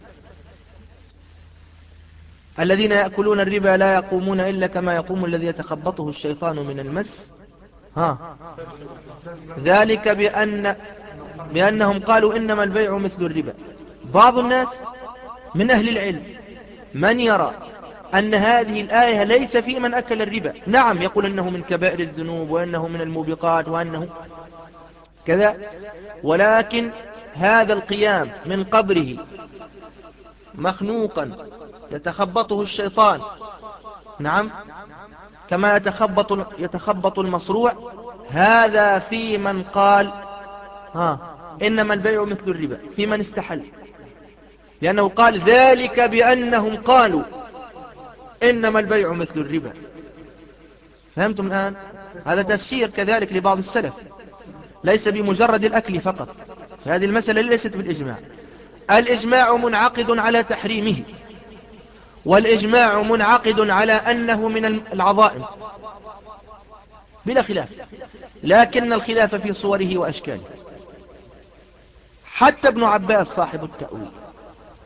الذين يأكلون الربا لا يقومون إلا كما يقوم الذي يتخبطه الشيطان من المس، ها ذلك بأن بأنهم قالوا إنما البيع مثل الربا. بعض الناس من أهل العلم من يرى أن هذه الآية ليس في من أكل الربا، نعم يقول أنه من كبائر الذنوب وأنه من الموبقات وأنه كذا، ولكن هذا القيام من قبره مخنوقا يتخبطه الشيطان، نعم كما يتخبط يتخبط المصروع، هذا في من قال ها إنما البيع مثل الربا، في من استحل، لأنه قال ذلك بأنهم قالوا إنما البيع مثل الربا. فهمتم الآن؟ هذا تفسير كذلك لبعض السلف، ليس بمجرد الأكل فقط. فهذه المسألة ليست بالإجماع، الإجماع منعقد على تحريمه، والإجماع منعقد على أنه من العظائم بلا خلاف، لكن الخلاف في صوره وأشكاله. حتى ابن عباس صاحب التأويل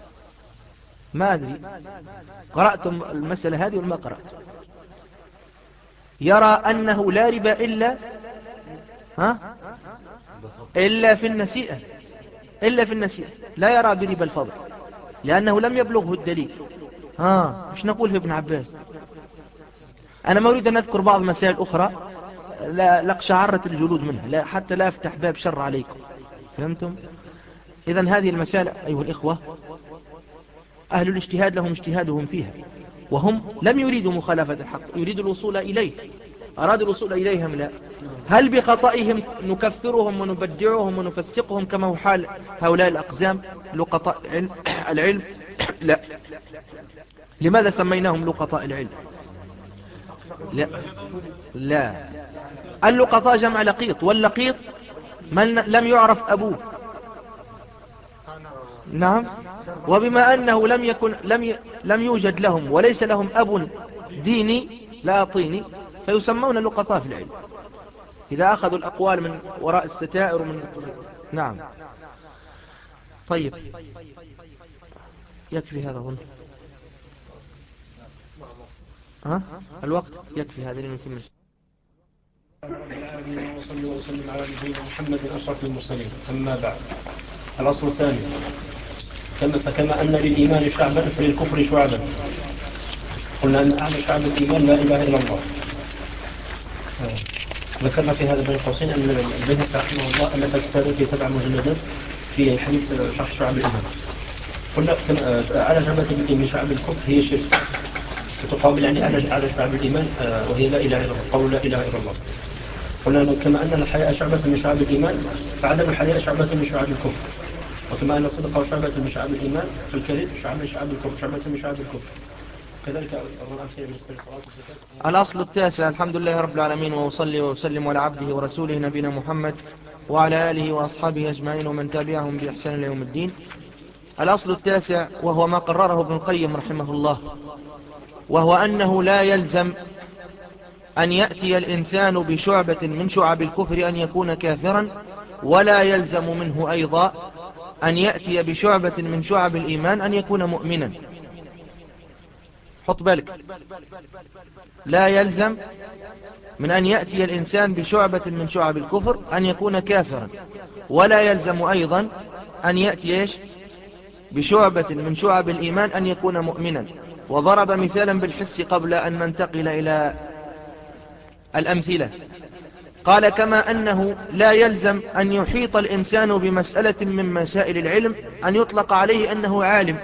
ما أدري قرأتم المسألة هذه ولا ما قرأت؟ يرى أنه لا ربا إلا ها إلا في النسيئة، إلا في النسيئة، لا يرى بربا الفضل لأنه لم يبلغه الدليل. ها مش نقول في ابن عباس. أنا ما أريد أن أذكر بعض مسائل أخرى لا لقشعرت الجلود منها، لا حتى لا أفتح باب شر عليكم. فهمتم؟ إذن هذه المسائل أيها الإخوة أهل الاجتهاد لهم اجتهادهم فيها، وهم لم يريدوا مخالفة الحق، يريدوا الوصول إليه، أرادوا الوصول إليهم لا. هل بخطئهم نكفرهم ونبدعهم ونفسقهم كما هو حال هؤلاء الأقزام لقطاء العلم؟ لا. لماذا سميناهم لقطاء العلم؟ لا لا، اللقطاء جمع لقيط، واللقيط من لم يعرف أبوه. نعم. وبما أنه لم يكن لم ي... لم يوجد لهم وليس لهم أب ديني لا طيني، فيسمون لقطاء في العلم إذا أخذوا الأقوال من وراء الستائر ومن... نعم. طيب يكفي هذا هنا. ها الوقت يكفي هذا لنتم. وصلى وسلم على نبينا محمد أشرف المرسلين. أما بعد، الأصل الثاني كما فكما أن للإيمان شعبا فللكفر شعبا. قلنا أن أعلى شعب الإيمان لا إله إلا الله. ذكرنا في هذا بين قوسين أن البيهقي رحمه الله ألف كتابا في سبع مجلدات في حديث شرح شعب الإيمان. قلنا أعلى شعبة من شعب الكفر هي الشرك، تقابل يعني أعلى شعب الإيمان وهي لا إله إلا الله، قول لا إله إلا الله. قلنا كما أن الحياء شعبة من شعب الإيمان فعدم الحياء شعبة من شعب الكفر، وكما أن الصدق شعبة من شعب الإيمان فالكذب شعبة من شعب الكفر، شعبة من شعب الكفر. كذلك الأمثلة بالنسبة للصلاة والزكاة. الأصل التاسع. الحمد لله رب العالمين، وأصلي وأسلم على عبده ورسوله نبينا محمد وعلى آله وأصحابه أجمعين ومن تابعهم بإحسان إلى يوم الدين. الأصل التاسع وهو ما قرره ابن القيم رحمه الله، وهو أنه لا يلزم أن يأتي الإنسان بشعبة من شعب الكفر أن يكون كافرا، ولا يلزم منه أيضا أن يأتي بشعبة من شعب الإيمان أن يكون مؤمنا. حط بالك، لا يلزم من أن يأتي الإنسان بشعبة من شعب الكفر أن يكون كافرا، ولا يلزم أيضا أن يأتي بشعبة من شعب الإيمان أن يكون مؤمنا. وضرب مثالا بالحس قبل أن ننتقل إلى الأمثلة. قال كما أنه لا يلزم أن يحيط الإنسان بمسألة من مسائل العلم أن يطلق عليه أنه عالم،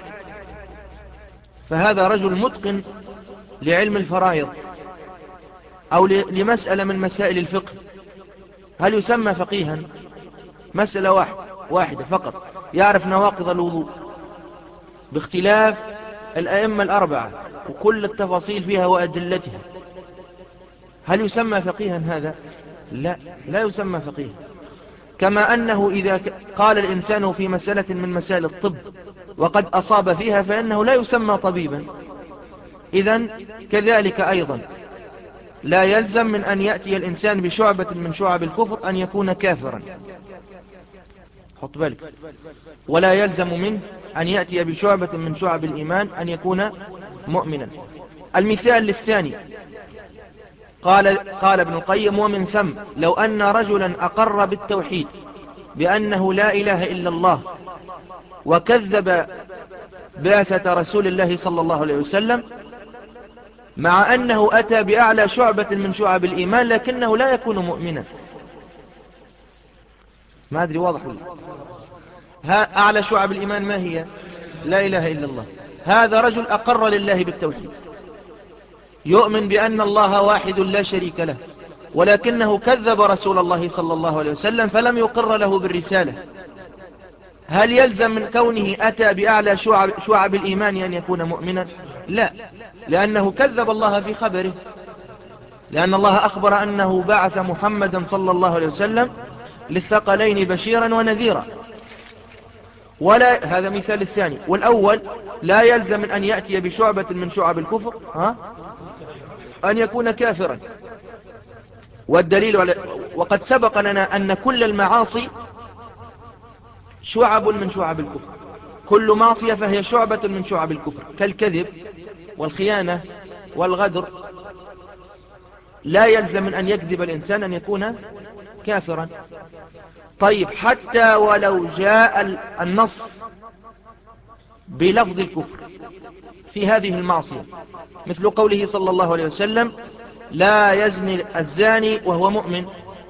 فهذا رجل متقن لعلم الفرائض أو لمسألة من مسائل الفقه، هل يسمى فقيها؟ مسألة واحدة واحدة فقط، يعرف نواقض الوضوء باختلاف الأئمة الأربعة وكل التفاصيل فيها وأدلتها، هل يسمى فقيها هذا؟ لا، لا يسمى فقيها. كما أنه إذا قال الإنسان في مسألة من مسائل الطب وقد أصاب فيها فإنه لا يسمى طبيبا. إذن كذلك أيضا لا يلزم من أن يأتي الإنسان بشعبة من شعب الكفر أن يكون كافرا، حط بالك، ولا يلزم منه أن يأتي بشعبة من شعب الإيمان أن يكون مؤمنا. المثال للثاني قال, قال ابن القيم ومن ثم لو أن رجلا أقر بالتوحيد بأنه لا إله إلا الله وكذب بعثة رسول الله صلى الله عليه وسلم، مع أنه أتى بأعلى شعبة من شعب الإيمان لكنه لا يكون مؤمنا. ما أدري واضح ولا؟ ها أعلى شعب الإيمان ما هي؟ لا إله إلا الله. هذا رجل أقر لله بالتوحيد، يؤمن بأن الله واحد لا شريك له، ولكنه كذب رسول الله صلى الله عليه وسلم فلم يقر له بالرسالة. هل يلزم من كونه أتى بأعلى شعب, شعب الإيمان أن يكون مؤمنا؟ لا، لأنه كذب الله في خبره، لأن الله أخبر أنه بعث محمدا صلى الله عليه وسلم للثقلين بشيرا ونذيرا. ولا هذا مثال الثاني. والأول لا يلزم من أن يأتي بشعبة من شعب الكفر ها؟ أن يكون كافرا. والدليل على وقد سبق لنا أن كل المعاصي شعب من شعب الكفر، كل معصية فهي شعبة من شعب الكفر كالكذب والخيانة والغدر. لا يلزم من أن يكذب الإنسان أن يكون كافرا. طيب حتى ولو جاء النص بلفظ الكفر في هذه المعصية مثل قوله صلى الله عليه وسلم لا يزني الزاني وهو مؤمن،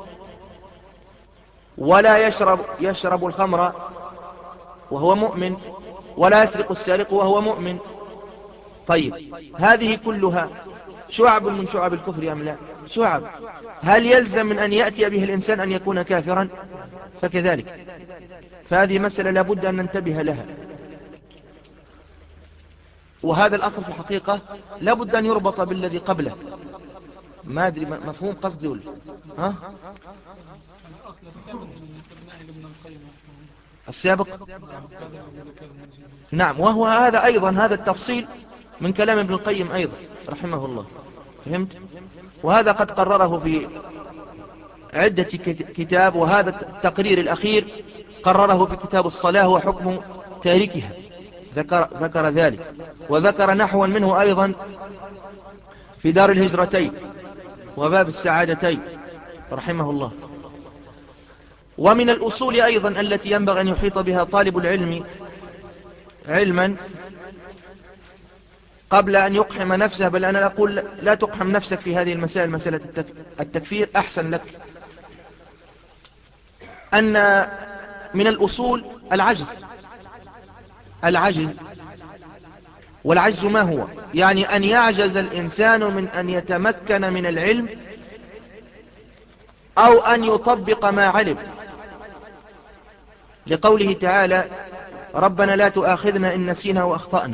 ولا يشرب, يشرب الخمر وهو مؤمن، ولا يسرق السارق وهو مؤمن. طيب هذه كلها شعب من شعب الكفر أم لا؟ شعب. هل يلزم من أن يأتي به الإنسان أن يكون كافرا؟ فكذلك. فهذه مسألة لابد أن ننتبه لها، وهذا الأصل في الحقيقة لابد أن يربط بالذي قبله. ما أدري مفهوم قصدي ولا ها؟ السابق. نعم، وهو هذا أيضا هذا التفصيل من كلام ابن القيم أيضا رحمه الله. فهمت؟ وهذا قد قرره في عدة كتاب، وهذا التقرير الأخير قرره في كتاب الصلاة وحكم تاركها، ذكر, ذكر ذلك، وذكر نحوا منه أيضا في دار الهجرتين وباب السعادتين رحمه الله. ومن الأصول أيضا التي ينبغي أن يحيط بها طالب العلم علما قبل أن يقحم نفسه، بل أنا أقول لا تقحم نفسك في هذه المسائل، مسألة التكفير أحسن لك، أن من الأصول العجز. العجز والعجز ما هو؟ يعني أن يعجز الإنسان من أن يتمكن من العلم أو أن يطبق ما علم، لقوله تعالى ربنا لا تؤاخذنا إن نسينا وأخطأنا،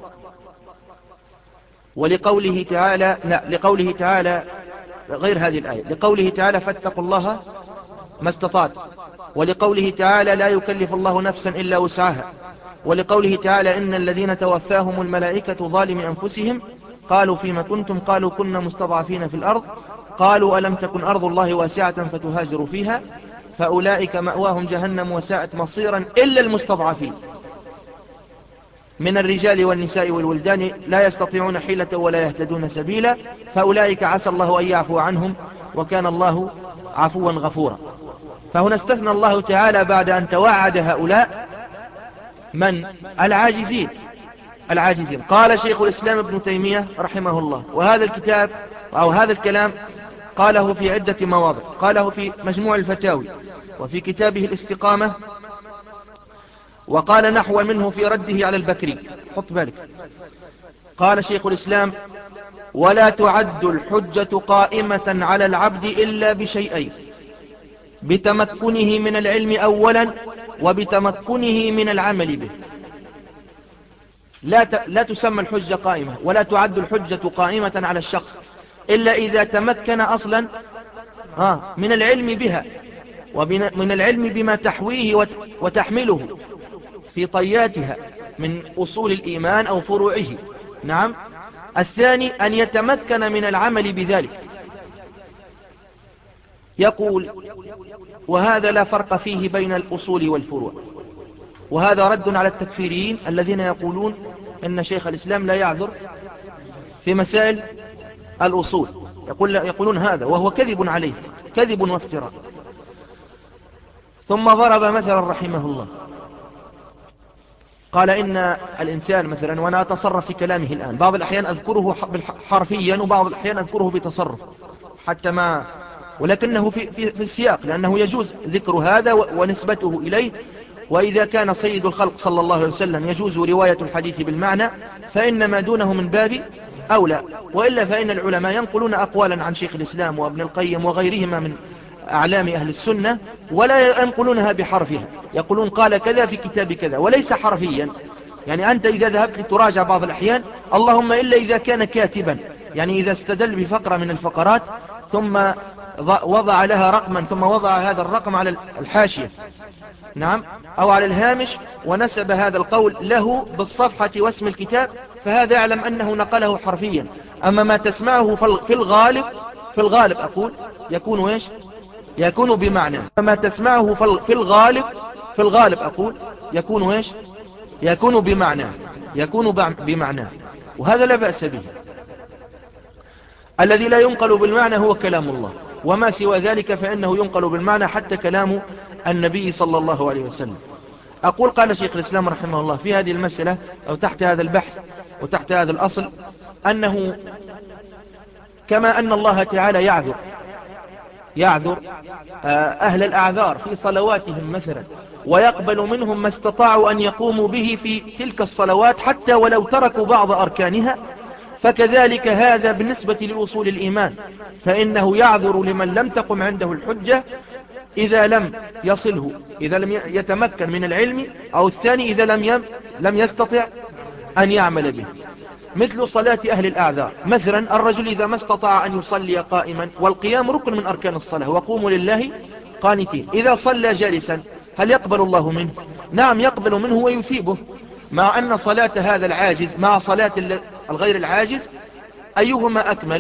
ولقوله تعالى لا لقوله تعالى غير هذه الآية، لقوله تعالى فاتقوا الله ما استطعت، ولقوله تعالى لا يكلف الله نفسا إلا وسعها، ولقوله تعالى إن الذين توفاهم الملائكة ظالمي أنفسهم قالوا فيما كنتم قالوا كنا مستضعفين في الأرض قالوا ألم تكن أرض الله واسعة فتهاجروا فيها فأولئك مأواهم جهنم وساءت مصيرا إلا المستضعفين من الرجال والنساء والولدان لا يستطيعون حيلة ولا يهتدون سبيلا فأولئك عسى الله أن يعفو عنهم وكان الله عفوا غفورا. فهنا استثنى الله تعالى بعد أن توعد هؤلاء من العاجزين العاجزين قال شيخ الإسلام ابن تيمية رحمه الله، وهذا الكتاب أو هذا الكلام قاله في عدة مواضع، قاله في مجموع الفتاوي وفي كتابه الاستقامة، وقال نحو منه في رده على البكري. حط بالك، قال شيخ الإسلام ولا تعد الحجة قائمة على العبد إلا بشيئين، بتمكنه من العلم أولا وبتمكنه من العمل به. لا ت... لا تسمى الحجة قائمة ولا تعد الحجة قائمة على الشخص إلا إذا تمكن أصلا ها من العلم بها ومن العلم بما تحويه وت... وتحمله في طياتها من أصول الإيمان أو فروعه. نعم. الثاني أن يتمكن من العمل بذلك. يقول وهذا لا فرق فيه بين الأصول والفروع، وهذا رد على التكفيريين الذين يقولون أن شيخ الإسلام لا يعذر في مسائل الأصول، يقول يقولون هذا وهو كذب عليه، كذب وافتراء. ثم ضرب مثلا رحمه الله، قال إن الإنسان مثلا، وأنا أتصرف في كلامه الآن، بعض الأحيان أذكره حرفيا وبعض الأحيان أذكره بتصرف حتى ما، ولكنه في, في, في السياق، لأنه يجوز ذكر هذا ونسبته إليه، وإذا كان سيد الخلق صلى الله عليه وسلم يجوز رواية الحديث بالمعنى فإن ما دونه من باب أولى، وإلا فإن العلماء ينقلون أقوالا عن شيخ الإسلام وابن القيم وغيرهما من أعلام أهل السنة ولا ينقلونها بحرفها، يقولون قال كذا في كتاب كذا وليس حرفيا. يعني أنت إذا ذهبت لتراجع بعض الأحيان، اللهم إلا إذا كان كاتبا، يعني إذا استدل بفقرة من الفقرات ثم وضع لها رقما ثم وضع هذا الرقم على الحاشية، نعم، أو على الهامش، ونسب هذا القول له بالصفحة واسم الكتاب، فهذا يعلم أنه نقله حرفيا. أما ما تسمعه في الغالب في الغالب أقول يكون إيش؟ يكون بمعنى. فما تسمعه في الغالب في الغالب أقول يكون إيش؟ يكون بمعنى يكون بمعنى وهذا لا بأس به. الذي لا ينقل بالمعنى هو كلام الله، وما سوى ذلك فإنه ينقل بالمعنى، حتى كلام النبي صلى الله عليه وسلم. أقول قال شيخ الإسلام رحمه الله في هذه المسألة أو تحت هذا البحث وتحت هذا الأصل أنه كما أن الله تعالى يعذر يعذر أهل الأعذار في صلواتهم مثلا، ويقبل منهم ما استطاعوا أن يقوموا به في تلك الصلوات حتى ولو تركوا بعض أركانها، فكذلك هذا بالنسبة لأصول الإيمان، فإنه يعذر لمن لم تقم عنده الحجة إذا لم يصله، إذا لم يتمكن من العلم، أو الثاني إذا لم يم لم يستطع أن يعمل به. مثل صلاة أهل الأعذار مثلا، الرجل إذا ما استطاع أن يصلي قائما، والقيام ركن من أركان الصلاة، وقوموا لله قانتين، إذا صلى جالسا هل يقبل الله منه؟ نعم يقبل منه ويثيبه، مع أن صلاة هذا العاجز مع صلاة الغير العاجز أيهما أكمل؟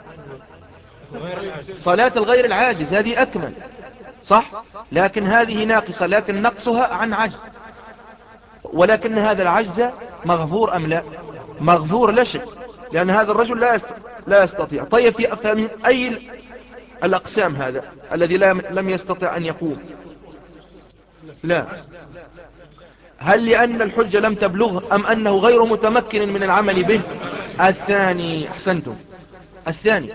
صلاة الغير العاجز هذه أكمل صح، لكن هذه ناقصة، لكن نقصها عن عجز، ولكن هذا العجز مغفور أم لا؟ مغفور لا شك، لأن هذا الرجل لا لا يستطيع. طيب في أفهم أي الأقسام هذا الذي لم يستطع أن يقوم؟ لا. هل لأن الحجة لم تبلغ أم أنه غير متمكن من العمل به؟ الثاني، أحسنتم، الثاني.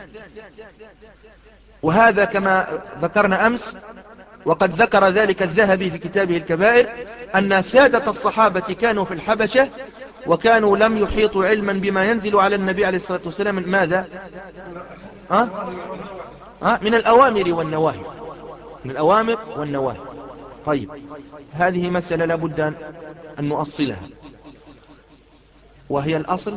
وهذا كما ذكرنا أمس، وقد ذكر ذلك الذهبي في كتابه الكبائر، أن سادة الصحابة كانوا في الحبشة وكانوا لم يحيطوا علما بما ينزل على النبي عليه الصلاة والسلام. من ماذا؟ أه؟ أه؟ من الأوامر والنواهي، من الأوامر والنواهي. طيب هذه مسألة لابد أن نؤصلها، وهي الأصل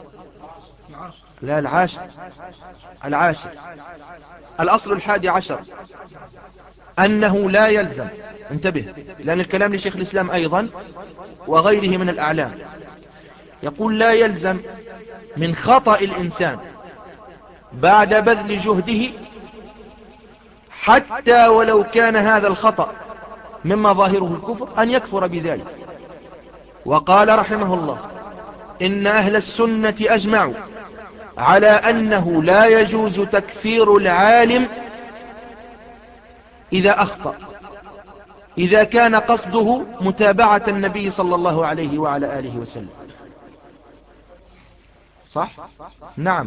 لا العاشر العاشر الأصل الحادي عشر أنه لا يلزم، انتبه لأن الكلام لشيخ الإسلام أيضا وغيره من الأعلام، يقول لا يلزم من خطأ الإنسان بعد بذل جهده حتى ولو كان هذا الخطأ مما ظاهره الكفر أن يكفر بذلك. وقال رحمه الله إن أهل السنة أجمعوا على أنه لا يجوز تكفير العالم إذا أخطأ، إذا كان قصده متابعة النبي صلى الله عليه وعلى آله وسلم. صح؟ نعم.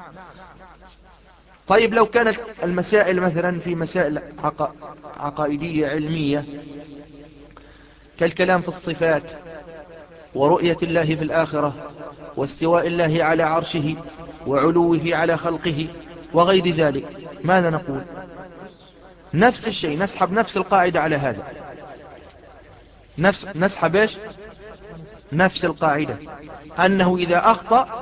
طيب لو كانت المسائل مثلا في مسائل عقائدية علمية كالكلام في الصفات ورؤية الله في الآخرة واستواء الله على عرشه وعلوه على خلقه وغير ذلك، ماذا نقول؟ نفس الشيء، نسحب نفس القاعدة على هذا، نفس نسحب ايش؟ نفس القاعدة أنه إذا أخطأ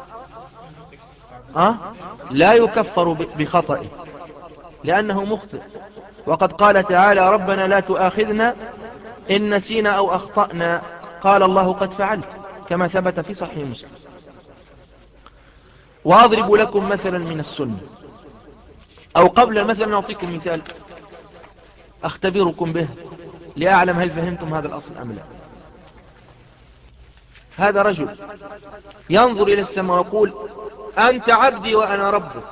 أه؟ لا يكفر بخطئه لأنه مخطئ. وقد قال تعالى ربنا لا تؤاخذنا إن نسينا أو أخطأنا، قال الله قد فعلت، كما ثبت في صحيح مسلم. وأضرب لكم مثلا من السنة، أو قبل مثلا أعطيكم مثال أختبركم به لأعلم هل فهمتم هذا الأصل أم لا. هذا رجل ينظر إلى السماء ويقول أنت عبدي وأنا ربك.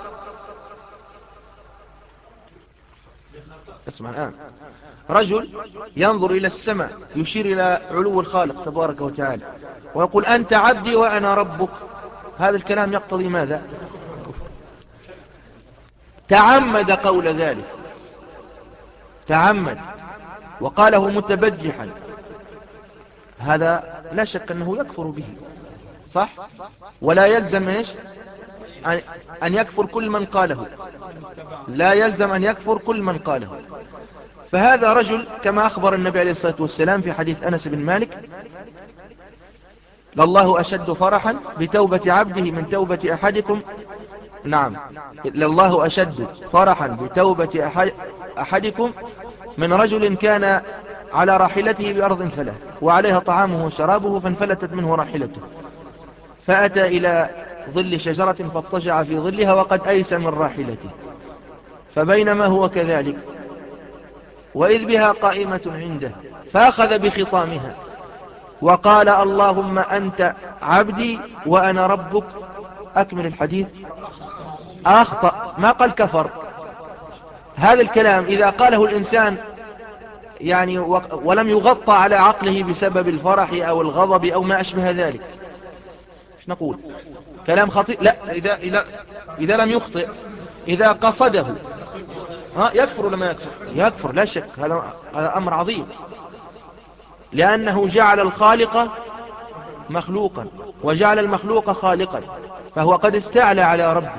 اسمع الآن، رجل ينظر إلى السماء يشير إلى علو الخالق تبارك وتعالى ويقول أنت عبدي وأنا ربك. هذا الكلام يقتضي ماذا؟ تعمد قول ذلك، تعمد وقاله متبجحا، هذا لا شك أنه يكفر به، صح؟ ولا يلزم إيش؟ أن يكفر كل من قاله، لا يلزم أن يكفر كل من قاله. فهذا رجل كما أخبر النبي عليه الصلاة والسلام في حديث أنس بن مالك لله أشد فرحا بتوبة عبده من توبة أحدكم، نعم لله أشد فرحا بتوبة أحدكم من رجل كان على راحلته بأرض فلا وعليها طعامه وشرابه فانفلتت منه راحلته فأتى إلى ظل شجرة فاضطجع في ظلها وقد أيس من راحلته، فبينما هو كذلك وإذ بها قائمة عنده فأخذ بخطامها وقال اللهم أنت عبدي وأنا ربك، أكمل الحديث، أخطأ، ما قال كفر. هذا الكلام إذا قاله الإنسان يعني ولم يغطى على عقله بسبب الفرح أو الغضب أو ما أشبه ذلك، ايش نقول؟ كلام خطير. لا، إذا, إذا, إذا لم يخطئ، إذا قصده ها يكفر ولا ما يكفر؟ يكفر لا شك. هذا هذا أمر عظيم، لأنه جعل الخالق مخلوقا وجعل المخلوق خالقا، فهو قد استعلى على ربه.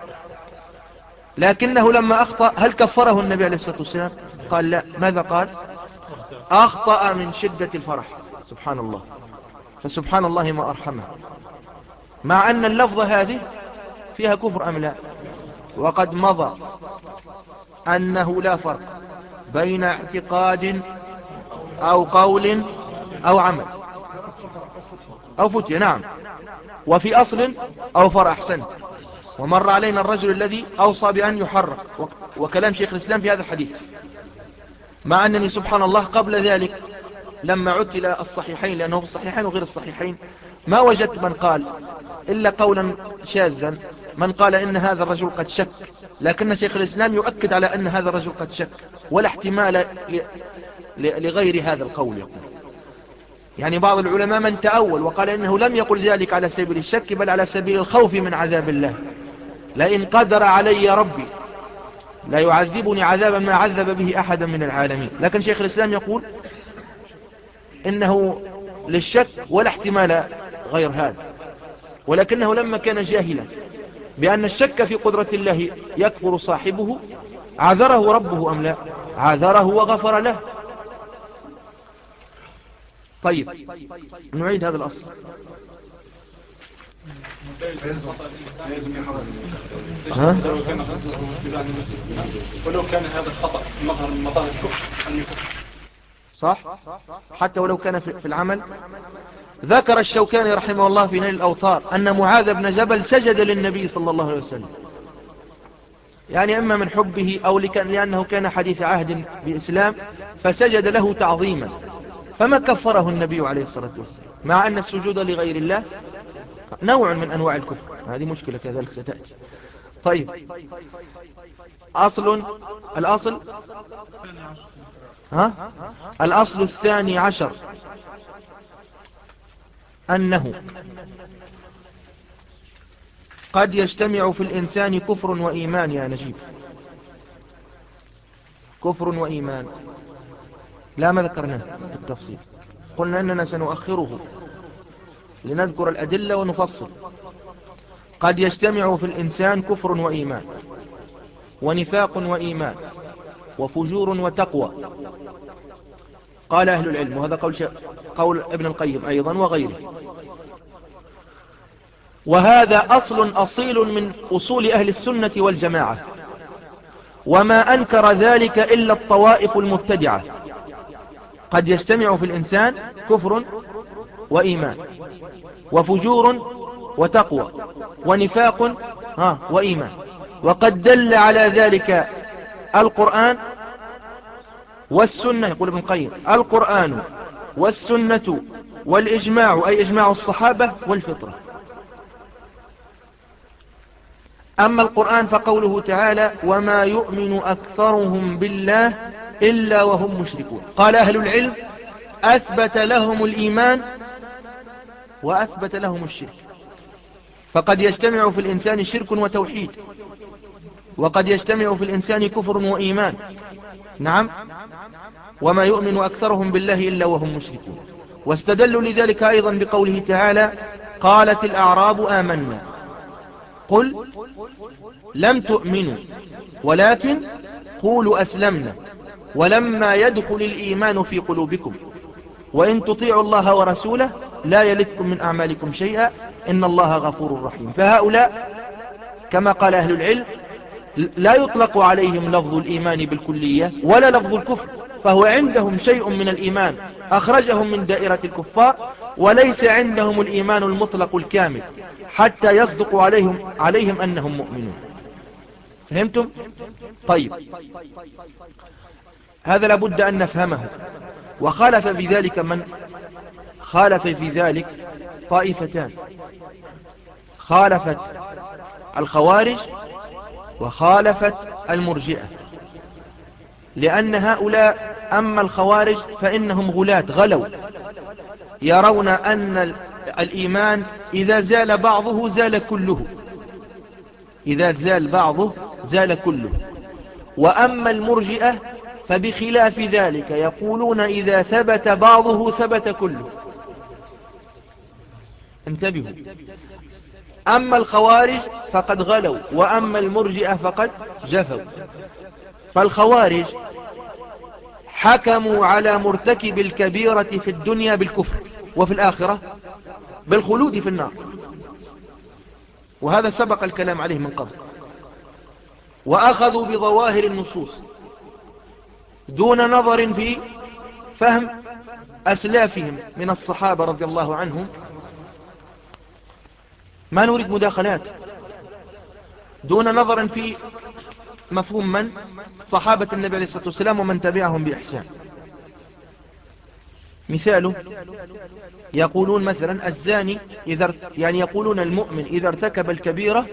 لكنه لما أخطأ هل كفره النبي عليه الصلاة والسلام؟ قال لا. ماذا قال؟ أخطأ من شدة الفرح. سبحان الله. فسبحان الله ما أرحمه، مع أن اللفظة هذه فيها كفر أم لا؟ وقد مضى أنه لا فرق بين اعتقاد أو قول أو عمل أو فتية، نعم، وفي أصل أو فرع. أحسن. ومر علينا الرجل الذي أوصى بأن يحرق، وكلام شيخ الإسلام في هذا الحديث، مع أنني سبحان الله قبل ذلك لما عدت إلى الصحيحين، لأنه في الصحيحين وغير الصحيحين، ما وجدت من قال إلا قولا شاذا، من قال إن هذا الرجل قد شك، لكن شيخ الإسلام يؤكد على أن هذا الرجل قد شك، ولا احتمال لغير هذا القول يقول. يعني بعض العلماء من تأول وقال إنه لم يقل ذلك على سبيل الشك، بل على سبيل الخوف من عذاب الله. لئن قدر علي ربي لا يعذبني عذابا ما عذب به أحدا من العالمين. لكن شيخ الإسلام يقول إنه للشك ولا احتمال غير هذا، ولكنه لما كان جاهلا بأن الشك في قدرة الله يكفر صاحبه عذره ربه أم لا؟ عذره وغفر له. طيب نعيد هذا الأصل. ها؟ ولو كان هذا الخطأ مظهر من مظاهر الكفر أن يكفر، صح؟ حتى ولو كان في العمل. ذكر الشوكاني رحمه الله في نيل الأوطار أن معاذ بن جبل سجد للنبي صلى الله عليه وسلم، يعني إما من حبه أو لأنه كان حديث عهد بإسلام فسجد له تعظيما، فما كفره النبي عليه الصلاة والسلام، مع أن السجود لغير الله نوع من أنواع الكفر. هذه مشكلة كذلك ستأتي. طيب، أصل الأصل ها؟ الأصل الثاني عشر أنه قد يجتمع في الإنسان كفر وإيمان. يا نجيب، كفر وإيمان لا ما ذكرناه بالتفصيل، قلنا أننا سنؤخره لنذكر الأدلة ونفصل. قد يجتمع في الإنسان كفر وإيمان ونفاق وإيمان وفجور وتقوى، قال أهل العلم، وهذا قول, قول ابن القيم أيضا وغيره. وهذا أصل أصيل من أصول أهل السنة والجماعة، وما أنكر ذلك إلا الطوائف المبتدعة. قد يجتمع في الإنسان كفر وإيمان وفجور وتقوى ونفاق ها وإيمان، وقد دل على ذلك القرآن والسنة. يقول ابن القيم القرآن والسنة والإجماع، أي إجماع الصحابة والفطرة. أما القرآن فقوله تعالى وما يؤمن أكثرهم بالله إلا وهم مشركون. قال أهل العلم أثبت لهم الإيمان وأثبت لهم الشرك، فقد يجتمع في الإنسان شرك وتوحيد، وقد يجتمع في الإنسان كفر وإيمان. نعم، وما يؤمن أكثرهم بالله إلا وهم مشركون. واستدلوا لذلك أيضا بقوله تعالى قالت الأعراب آمنا قل لم تؤمنوا ولكن قولوا أسلمنا ولما يدخل الإيمان في قلوبكم وإن تطيعوا الله ورسوله لا يلدكم من أعمالكم شيئا إن الله غفور رحيم. فهؤلاء كما قال أهل العلم لا يطلق عليهم لفظ الإيمان بالكلية ولا لفظ الكفر، فهو عندهم شيء من الإيمان أخرجهم من دائرة الكفار، وليس عندهم الإيمان المطلق الكامل حتى يصدق عليهم, عليهم أنهم مؤمنون. فهمتم؟ طيب، هذا لابد أن نفهمه. وخالف بذلك من خالف في ذلك طائفتان، خالفت الخوارج وخالفت المرجئة، لأن هؤلاء أما الخوارج فإنهم غلاة غلوا، يرون أن الإيمان إذا زال بعضه زال كله، إذا زال بعضه زال كله. وأما المرجئة فبخلاف ذلك، يقولون إذا ثبت بعضه ثبت كله. انتبهوا، أما الخوارج فقد غلوا، وأما المرجئة فقد جفوا. فالخوارج حكموا على مرتكب الكبيرة في الدنيا بالكفر، وفي الآخرة بالخلود في النار، وهذا سبق الكلام عليه من قبل. وأخذوا بظواهر النصوص دون نظر في فهم أسلافهم من الصحابة رضي الله عنهم. ما نريد مداخلات، دون نظر في مفهوم من صحابة النبي عليه الصلاة والسلام ومن تبعهم بإحسان. مثاله يقولون مثلا الزاني إذا يعني يقولون المؤمن إذا ارتكب الكبيرة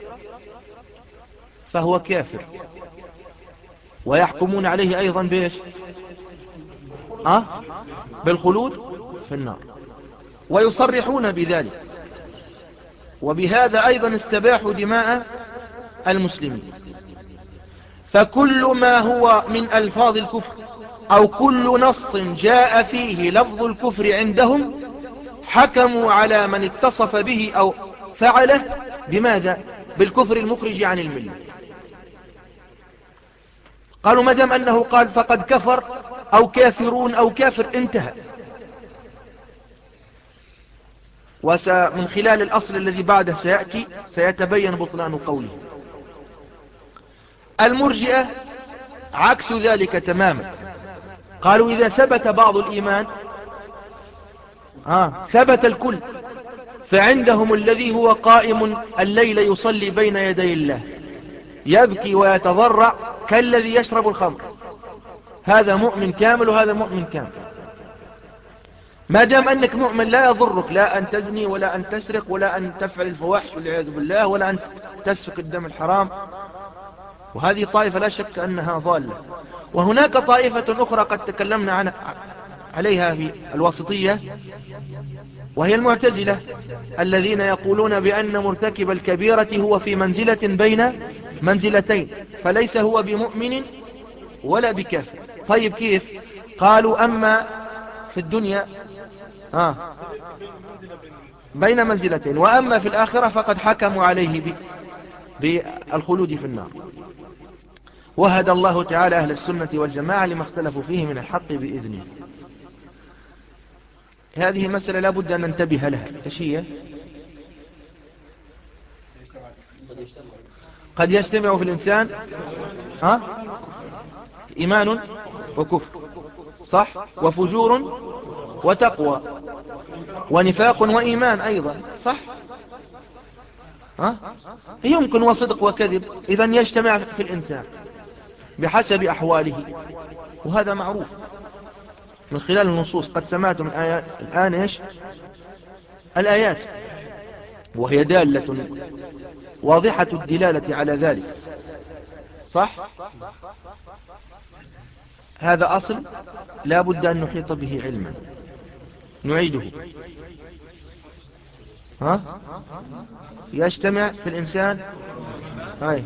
فهو كافر، ويحكمون عليه أيضا بإيش؟ أه؟ بالخلود في النار، ويصرحون بذلك، وبهذا أيضا استباحوا دماء المسلمين. فكل ما هو من ألفاظ الكفر أو كل نص جاء فيه لفظ الكفر عندهم حكموا على من اتصف به أو فعله بماذا؟ بالكفر المخرج عن الملة. قالوا ما دام أنه قال فقد كفر أو كافرون أو كافر انتهى. ومن خلال الأصل الذي بعده سيأتي سيتبين بطلان قوله. المرجئة عكس ذلك تماما، قالوا إذا ثبت بعض الإيمان آه ثبت الكل، فعندهم الذي هو قائم الليل يصلي بين يدي الله يبكي ويتضرع كالذي يشرب الخمر، هذا مؤمن كامل وهذا مؤمن كامل. ما دام أنك مؤمن لا يضرك لا أن تزني ولا أن تسرق ولا أن تفعل الفواحش والعياذ بالله ولا أن تسفك الدم الحرام. وهذه طائفة لا شك أنها ضالة. وهناك طائفة أخرى قد تكلمنا عن عليها في الوسطية، وهي المعتزلة الذين يقولون بأن مرتكب الكبيرة هو في منزلة بين منزلتين، فليس هو بمؤمن ولا بكافر. طيب كيف؟ قالوا أما في الدنيا آه بين منزلتين، وأما في الآخرة فقد حكموا عليه بالخلود في النار. وهدى الله تعالى أهل السنة والجماعة لما اختلفوا فيه من الحق بإذنه. هذه مسألة لا بد أن ننتبه لها. إيش هي؟ قد يجتمع في الإنسان ها؟ إيمان وكفر، صح، وفجور وتقوى ونفاق وإيمان أيضا، صح، ها؟ يمكن وصدق وكذب، إذن يجتمع في الإنسان بحسب أحواله، وهذا معروف من خلال النصوص. قد سمعتم الآيات الآن إيش؟ الآيات، وهي دالة واضحة الدلالة على ذلك، صح؟ هذا أصل لا بد أن نحيط به علما. نعيده. ها؟ يجتمع في الإنسان هاي.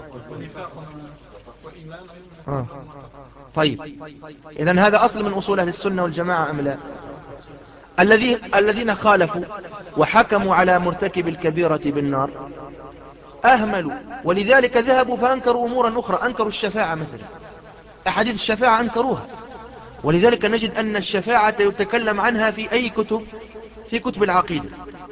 آه. طيب إذن هذا أصل من أصول أهل السنة والجماعة أم لا؟ الذي الذين خالفوا وحكموا على مرتكب الكبيرة بالنار أهملوا، ولذلك ذهبوا فأنكروا أمورا أخرى، أنكروا الشفاعة مثلا، أحاديث الشفاعة أنكروها. ولذلك نجد أن الشفاعة يتكلم عنها في أي كتب؟ في كتب العقيدة.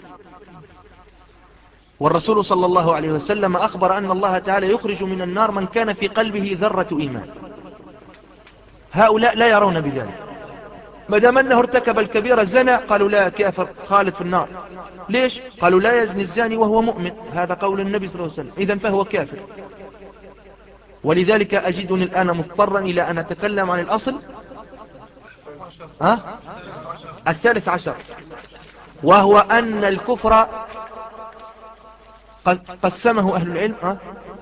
والرسول صلى الله عليه وسلم أخبر أن الله تعالى يخرج من النار من كان في قلبه ذرة إيمان. هؤلاء لا يرون بذلك، ما دام أنه ارتكب الكبيرة زنا قالوا لا، كافر خالد في النار. ليش؟ قالوا لا يزني الزاني وهو مؤمن، هذا قول النبي صلى الله عليه وسلم، إذن فهو كافر. ولذلك أجدني الآن مضطرا إلى أن أتكلم عن الأصل ها؟ الثالث عشر، وهو أن الكفر قسمه أهل العلم. ها؟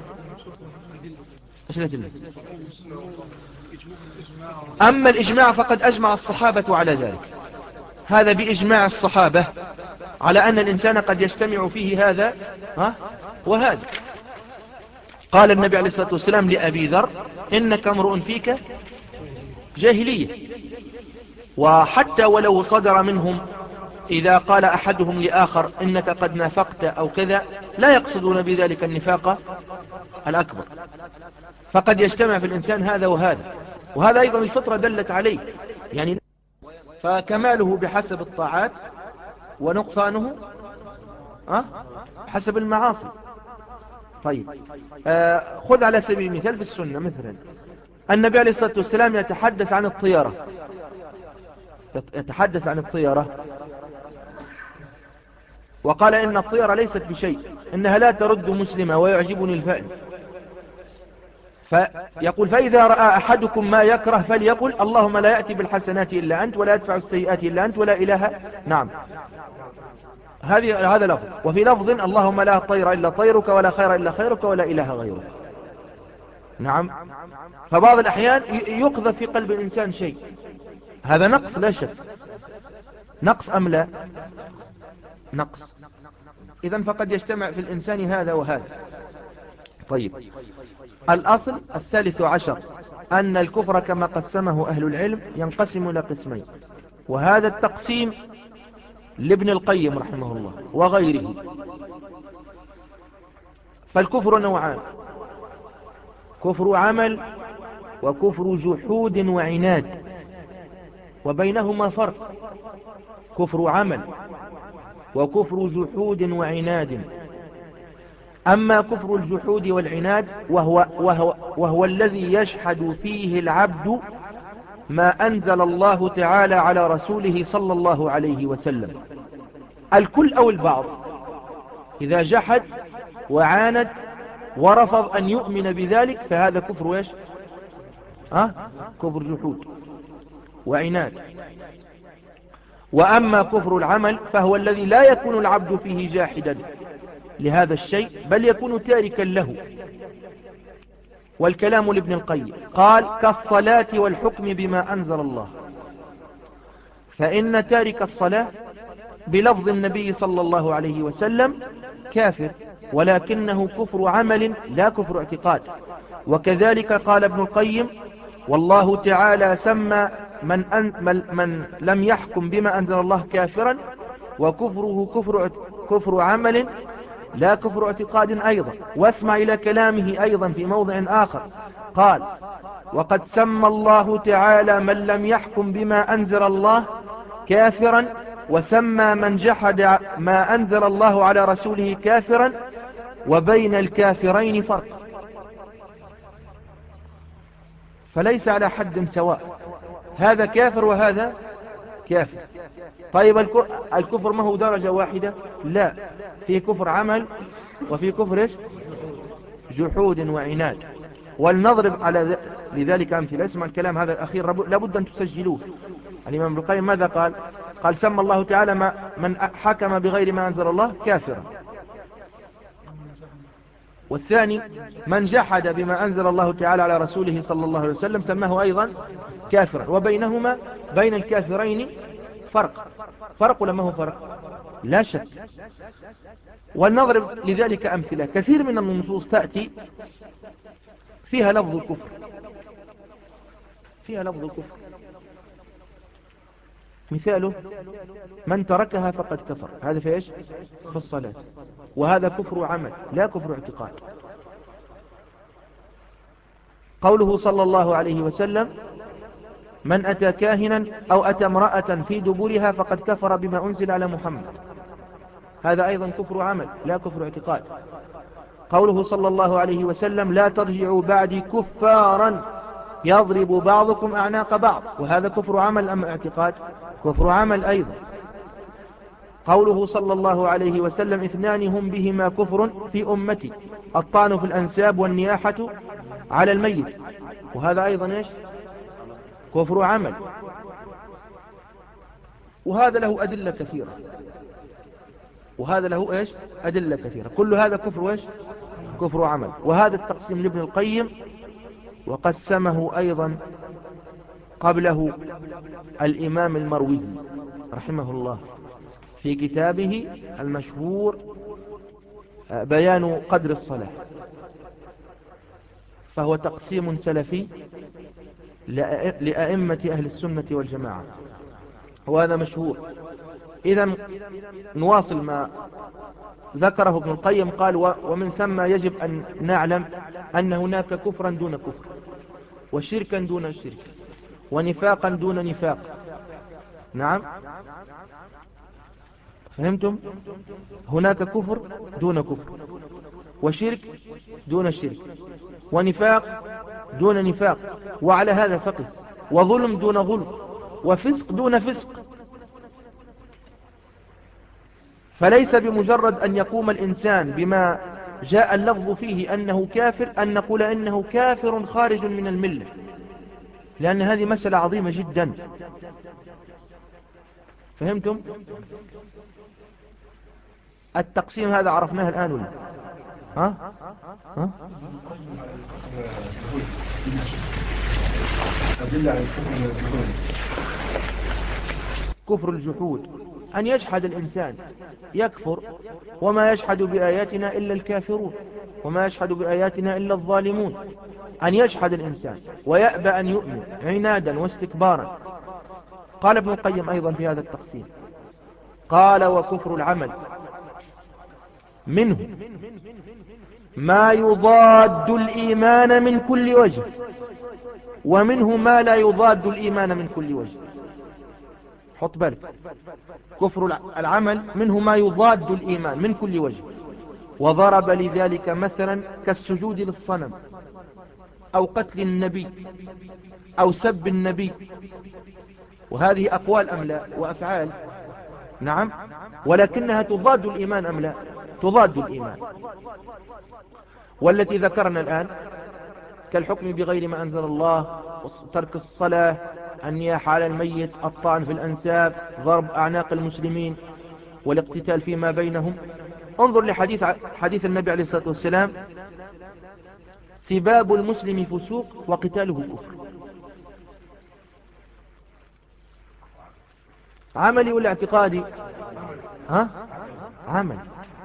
أما الإجماع فقد أجمع الصحابة على ذلك، هذا بإجماع الصحابة على أن الإنسان قد يجتمع فيه هذا ها وهذا. قال النبي عليه الصلاة والسلام لأبي ذر: إنك امرؤ فيك جاهلية. وحتى ولو صدر منهم إذا قال أحدهم لآخر إنك قد نافقت أو كذا، لا يقصدون بذلك النفاق الأكبر، فقد يجتمع في الإنسان هذا وهذا، وهذا أيضا الفطرة دلت عليه، يعني فكماله بحسب الطاعات ونقصانه أه؟ حسب المعاصي. طيب آه خذ على سبيل المثال في السنة مثلا النبي عليه الصلاة والسلام يتحدث عن الطيارة، يتحدث عن الطيارة وقال إن الطيارة ليست بشيء، إنها لا ترد مسلمة ويعجبني الفأل. فيقول: فإذا رأى أحدكم ما يكره فليقل: اللهم لا يأتي بالحسنات إلا أنت ولا يدفع السيئات إلا أنت ولا إله. نعم، هذه هذا لفظ. وفي لفظ: اللهم لا طير إلا طيرك ولا خير إلا خيرك ولا إله غيرك. نعم. فبعض الأحيان يقذف في قلب الإنسان شيء، هذا نقص لا شك، نقص أم لا؟ نقص. إذن فقد يجتمع في الإنسان هذا وهذا. طيب، الأصل الثالث عشر أن الكفر كما قسمه أهل العلم ينقسم إلى قسمين، وهذا التقسيم لابن القيم رحمه الله وغيره. فالكفر نوعان: كفر عمل وكفر جحود وعناد، وبينهما فرق. كفر عمل وكفر جحود وعناد. أما كفر الجحود والعناد وهو, وهو, وهو الذي يجحد فيه العبد ما أنزل الله تعالى على رسوله صلى الله عليه وسلم، الكل أو البعض. إذا جحد وعاند ورفض أن يؤمن بذلك فهذا كفر إيش؟ أه؟ كفر جحود وعناد. وأما كفر العمل فهو الذي لا يكون العبد فيه جاحدا لهذا الشيء، بل يكون تاركا له. والكلام لابن القيم قال: كالصلاة والحكم بما أنزل الله. فإن تارك الصلاة بلفظ النبي صلى الله عليه وسلم كافر، ولكنه كفر عمل لا كفر اعتقاد. وكذلك قال ابن القيم: والله تعالى سمى من, أن من, من لم يحكم بما أنزل الله كافرا، وكفره كفر, كفر عمل لا كفر اعتقاد أيضا. واسمع إلى كلامه أيضا في موضع آخر، قال: وقد سمى الله تعالى من لم يحكم بما أنزل الله كافرا، وسمى من جحد ما أنزل الله على رسوله كافرا، وبين الكافرين فرق. فليس على حد سواء، هذا كافر وهذا كافر. طيب الكفر ما هو درجة واحدة؟ لا، في كفر عمل وفي كفر جحود وعناد. ولنضرب على لذلك أمثلة. اسمع الكلام هذا الأخير لابد أن تسجلوه. الإمام ابن القيم ماذا قال؟ قال: سمى الله تعالى ما من حكم بغير ما أنزل الله كافرا. والثاني من جحد بما أنزل الله تعالى على رسوله صلى الله عليه وسلم سماه أيضا كافرا. وبينهما بين الكافرين فرق. فرق ولا ما هو فرق؟ لا شك. ولنضرب لذلك أمثلة. كثير من النصوص تأتي فيها لفظ الكفر، فيها لفظ الكفر. مثاله: من تركها فقد كفر. هذا في إيش؟ في الصلاة. وهذا كفر عمل لا كفر اعتقاد. قوله صلى الله عليه وسلم: من أتى كاهنا أو أتى امرأة في دبرها فقد كفر بما أنزل على محمد. هذا أيضا كفر عمل لا كفر اعتقاد. قوله صلى الله عليه وسلم: لا ترجعوا بعدي كفارا يضرب بعضكم أعناق بعض. وهذا كفر عمل أم اعتقاد؟ كفر عمل أيضا. قوله صلى الله عليه وسلم: اثنان هم بهما كفر في أمتي: الطعن في الأنساب والنياحة على الميت. وهذا أيضا إيش؟ كفر عمل. وهذا له أدلة كثيرة، وهذا له إيش أدلة كثيرة، كل هذا كفر إيش كفر عمل. وهذا التقسيم لابن القيم، وقسمه أيضا قبله الإمام المروزي رحمه الله في كتابه المشهور بيان قدر الصلاة، فهو تقسيم سلفي لأئمة أهل السنة والجماعة، وهذا مشهور. إذا نواصل ما ذكره ابن القيم، قال: ومن ثم يجب أن نعلم أن هناك كفرا دون كفر، وشركا دون شرك، ونفاقا دون نفاق. نعم، فهمتم؟ هناك كفر دون كفر، وشرك دون شرك، ونفاق دون نفاق، وعلى هذا فقس، وظلم دون ظلم، وفسق دون فسق. فليس بمجرد أن يقوم الإنسان بما جاء اللفظ فيه أنه كافر أن نقول إنه كافر خارج من الملة، لأن هذه مسألة عظيمة جدا. فهمتم؟ التقسيم هذا عرفناه الآن ولا؟ ها؟ ها؟ كفر الجحود أن يجحد الإنسان، يكفر، وما يجحد بآياتنا إلا الكافرون، وما يجحد بآياتنا إلا الظالمون. أن يجحد الإنسان ويأبى أن يؤمن عنادا واستكبارا. قال ابن القيم أيضا في هذا التقسيم، قال: وكفر العمل منه ما يضاد الإيمان من كل وجه، ومنه ما لا يضاد الإيمان من كل وجه. حط بالك، كفر العمل منه ما يضاد الإيمان من كل وجه، وضرب لذلك مثلا كالسجود للصنم، أو قتل النبي، أو سب النبي. وهذه أقوال أم لا؟ وأفعال. نعم، ولكنها تضاد الإيمان أم لا؟ تضاد الإيمان. والتي ذكرنا الآن كالحكم بغير ما أنزل الله، ترك الصلاة، النياحة على الميت، الطعن في الأنساب، ضرب أعناق المسلمين، والاقتتال فيما بينهم. انظر لحديث حديث النبي عليه الصلاة والسلام: سباب المسلم فسوق وقتاله كفر. عملي ولا اعتقادي؟ ها؟ عملي.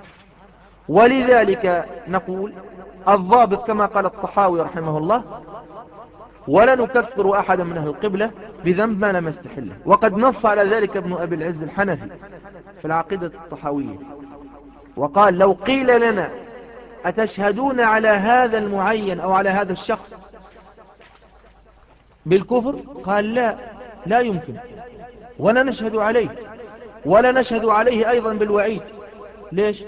ولذلك نقول الضابط كما قال الطحاوي رحمه الله: ولا نكفر أحدا من أهل القبلة بذنب ما لم يستحله. وقد نص على ذلك ابن أبي العز الحنفي في العقيدة الطحاوية، وقال: لو قيل لنا أتشهدون على هذا المعين أو على هذا الشخص بالكفر؟ قال: لا، لا يمكن، ولا نشهد عليه، ولا نشهد عليه أيضا بالوعيد. ليش؟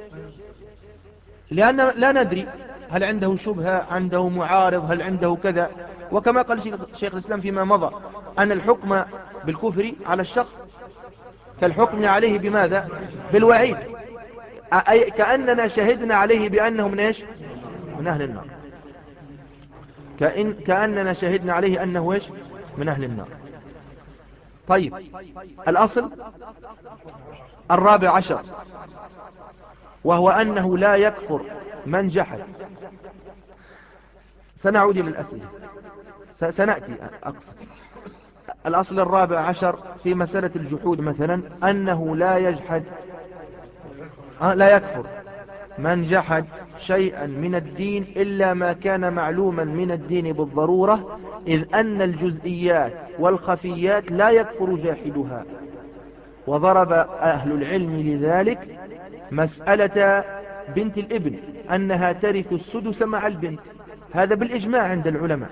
لأن لا ندري هل عنده شبهة، عنده معارض، هل عنده كذا. وكما قال شيخ الإسلام فيما مضى أن الحكم بالكفر على الشخص كالحكم عليه بماذا؟ بالوعيد، أي كأننا شهدنا عليه بأنه من إيش؟ من أهل النار. كأن كأننا شهدنا عليه أنه إيش؟ من أهل النار. طيب، الأصل الرابع عشر، وهو أنه لا يكفر من جحد. سنعود إلى الأسئلة، سنأتي أقصد. الأصل الرابع عشر في مسألة الجحود مثلا أنه لا يجحد أه لا يكفر من جحد شيئا من الدين إلا ما كان معلوما من الدين بالضرورة، إذ أن الجزئيات والخفيات لا يكفر جاحدها. وضرب أهل العلم لذلك مسألة بنت الابن أنها ترث السدس مع البنت، هذا بالإجماع عند العلماء،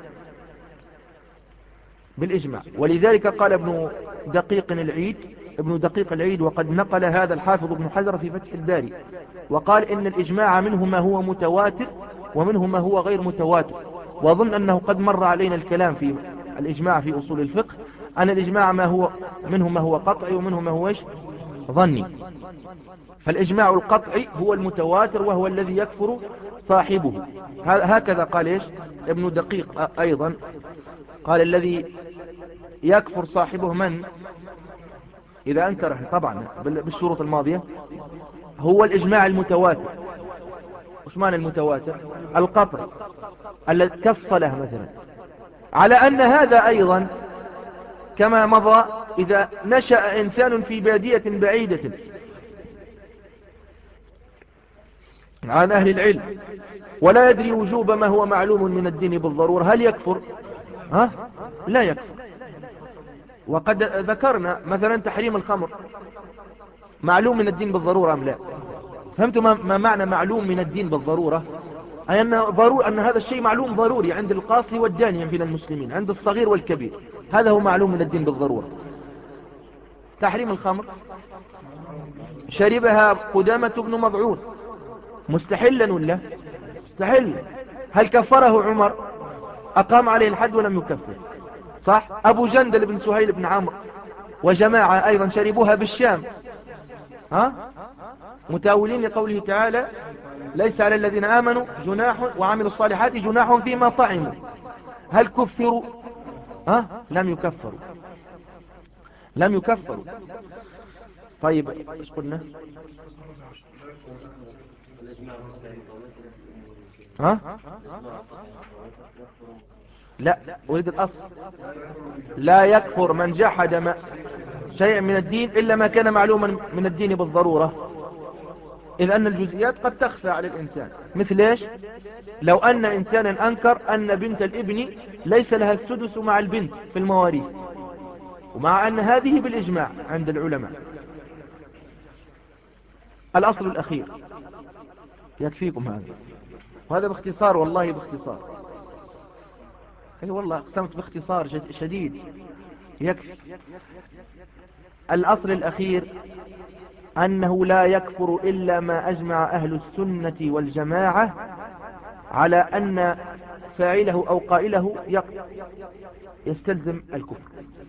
بالإجماع. ولذلك قال ابن دقيق العيد ابن دقيق العيد وقد نقل هذا الحافظ ابن حجر في فتح الباري، وقال إن الإجماع منه ما هو متواتر ومنه ما هو غير متواتر. وأظن أنه قد مر علينا الكلام في الإجماع في أصول الفقه، أن الإجماع ما هو منه ما هو قطعي ومنه ما هو ظني. فالإجماع القطعي هو المتواتر وهو الذي يكفر صاحبه. هكذا قال إيش ابن دقيق أيضا، قال الذي يكفر صاحبه من إذا أنكر طبعا بالشروط الماضية، هو الإجماع المتواتر. وش معنى المتواتر؟ القطع الذي كالصلاة مثلا، على أن هذا أيضا كما مضى إذا نشأ إنسان في بادية بعيدة عن أهل العلم ولا يدري وجوب ما هو معلوم من الدين بالضرورة، هل يكفر؟ ها؟ لا يكفر. وقد ذكرنا مثلا تحريم الخمر معلوم من الدين بالضرورة أم لا؟ فهمتم ما معنى معلوم من الدين بالضرورة؟ أي أن, ضرور أن هذا الشيء معلوم ضروري عند القاصي والداني من المسلمين، عند الصغير والكبير، هذا هو معلوم من الدين بالضرورة. تحريم الخمر شربها قدامة بن مضعون مستحلا ولا مستحل؟ هل كفره عمر؟ أقام عليه الحد ولم يكفر، صح؟ أبو جندل بن سهيل بن عمرو وجماعة أيضا شربوها بالشام، ها؟ متاولين لقوله تعالى ليس على الذين آمنوا جناح وعملوا الصالحات جناح فيما طعموا، هل كفروا؟ ها؟ لم يكفروا، لم يكفروا. طيب ايش قلنا؟ ها؟ لا، أريد الأصل. لا يكفر من جحد ما شيء من الدين إلا ما كان معلوما من الدين بالضرورة، إذ أن الجزئيات قد تخفى على الإنسان. مثل إيش؟ لو أن إنسانا أنكر أن بنت الابن ليس لها السدس مع البنت في المواريث، ومع أن هذه بالإجماع عند العلماء. الأصل الأخير يكفيكم هذا، وهذا باختصار، والله باختصار، أي والله أقسمت باختصار شديد يكفي. الأصل الأخير أنه لا يكفر إلا ما أجمع أهل السنة والجماعة على أن فاعله أو قائله يستلزم الكفر.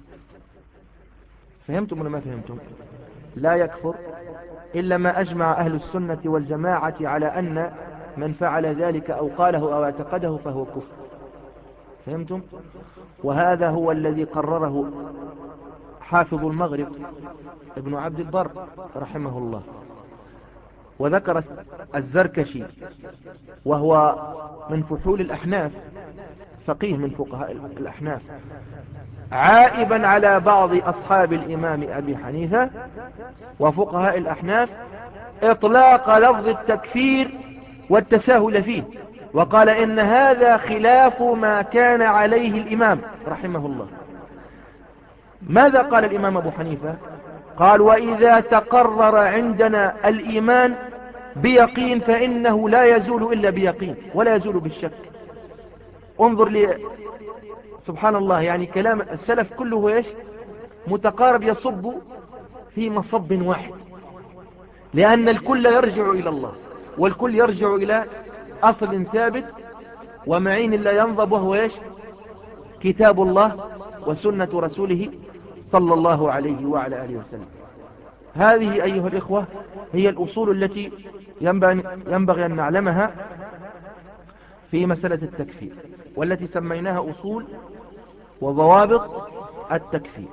فهمتم ولا ما فهمتم؟ لا يكفر إلا ما أجمع أهل السنة والجماعة على أن من فعل ذلك أو قاله أو اعتقده فهو كفر. فهمتم؟ وهذا هو الذي قرره حافظ المغرب ابن عبد البر رحمه الله. وذكر الزركشي وهو من فحول الأحناف، فقيه من فقهاء الأحناف، عائبا على بعض أصحاب الإمام أبي حنيفة وفقهاء الأحناف إطلاق لفظ التكفير والتساهل فيه، وقال إن هذا خلاف ما كان عليه الإمام رحمه الله. ماذا قال الإمام أبو حنيفة؟ قال وإذا تقرر عندنا الإيمان بيقين فإنه لا يزول إلا بيقين ولا يزول بالشك. انظر لي سبحان الله، يعني كلام السلف كله ايش؟ متقارب، يصب في مصب واحد، لأن الكل يرجع إلى الله، والكل يرجع إلى أصل ثابت ومعين لا ينضب، وهو ايش؟ كتاب الله وسنة رسوله صلى الله عليه وعلى آله وسلم. هذه أيها الإخوة هي الأصول التي ينبغي أن نعلمها في مسألة التكفير، والتي سميناها أصول وضوابط التكفير.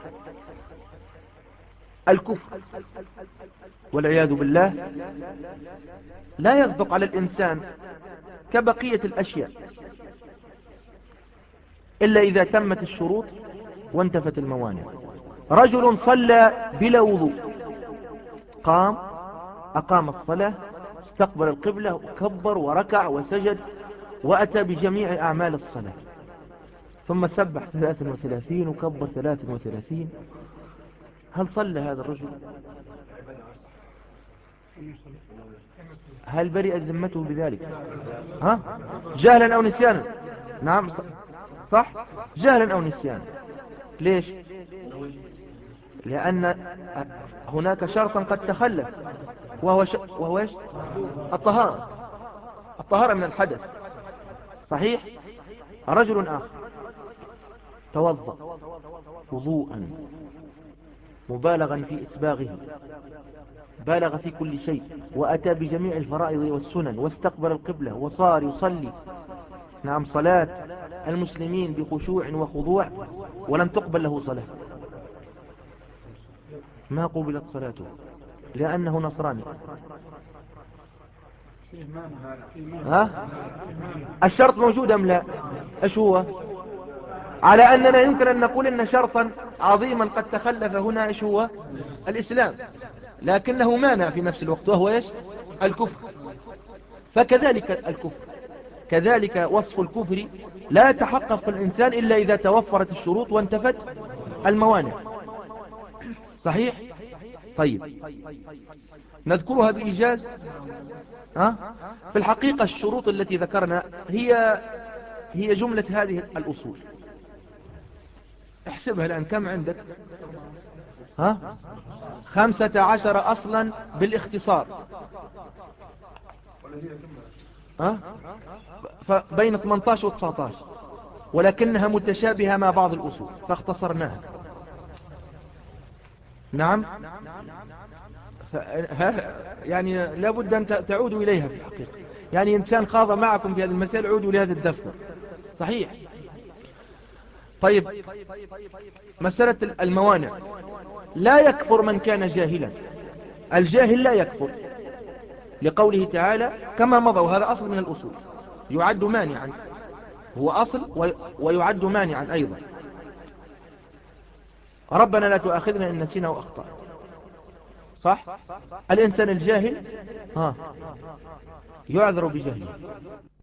الكفر والعياذ بالله لا يصدق على الإنسان كبقية الأشياء إلا إذا تمت الشروط وانتفت الموانع. رجل صلى بلا وضوء، قام أقام الصلاة، استقبل القبلة وكبر وركع وسجد وأتى بجميع أعمال الصلاة، ثم سبح ثلاثا وثلاثين وكبر ثلاثا وثلاثين، هل صلى هذا الرجل؟ هل برئت ذمته بذلك؟ ها؟ جهلا أو نسيانا؟ نعم صح، جهلا أو نسيانا. ليش؟ لأن هناك شرطا قد تخلف، وهو, ش... وهو إيش؟ الطهارة، الطهارة من الحدث. صحيح. رجل آخر توضأ وضوءا مبالغا في إسباغه، بالغ في كل شيء، وأتى بجميع الفرائض والسنن واستقبل القبلة وصار يصلي نعم صلاة المسلمين بخشوع وخضوع، ولم تقبل له صلاة. ما قبلت صلاته لأنه نصراني. فيه مانع فيه مانع ها؟ الشرط موجود أم لا؟ ايش هو؟ على أننا يمكن أن نقول أن شرطا عظيما قد تخلف هنا ايش هو؟ الإسلام، لكنه مانع في نفس الوقت، وهو ايش؟ الكفر. فكذلك الكفر، كذلك وصف الكفر لا يتحقق الإنسان إلا إذا توفرت الشروط وانتفت الموانع. صحيح؟ طيب نذكرها بإيجاز. ها؟ في الحقيقة الشروط التي ذكرنا هي هي جملة هذه الأصول. احسبها الآن كم عندك؟ ها؟ خمسة عشر أصلا بالاختصار. ها؟ فبين ثمانية عشر و تسعة عشر، ولكنها متشابهة مع بعض الأصول فاختصرناها. نعم. ف... يعني لابد أن تعودوا إليها في الحقيقة. يعني إنسان خاض معكم في هذه المسائل عودوا لهذا الدفتر. صحيح. طيب مسألة الموانع، لا يكفر من كان جاهلا. الجاهل لا يكفر لقوله تعالى كما مضى، وهذا أصل من الأصول، يعد مانعا، هو أصل ويعد مانعا أيضا. ربنا لا تؤاخذنا إن نسينا وأخطأ. صح؟ الإنسان الجاهل ها يعذر بجهله.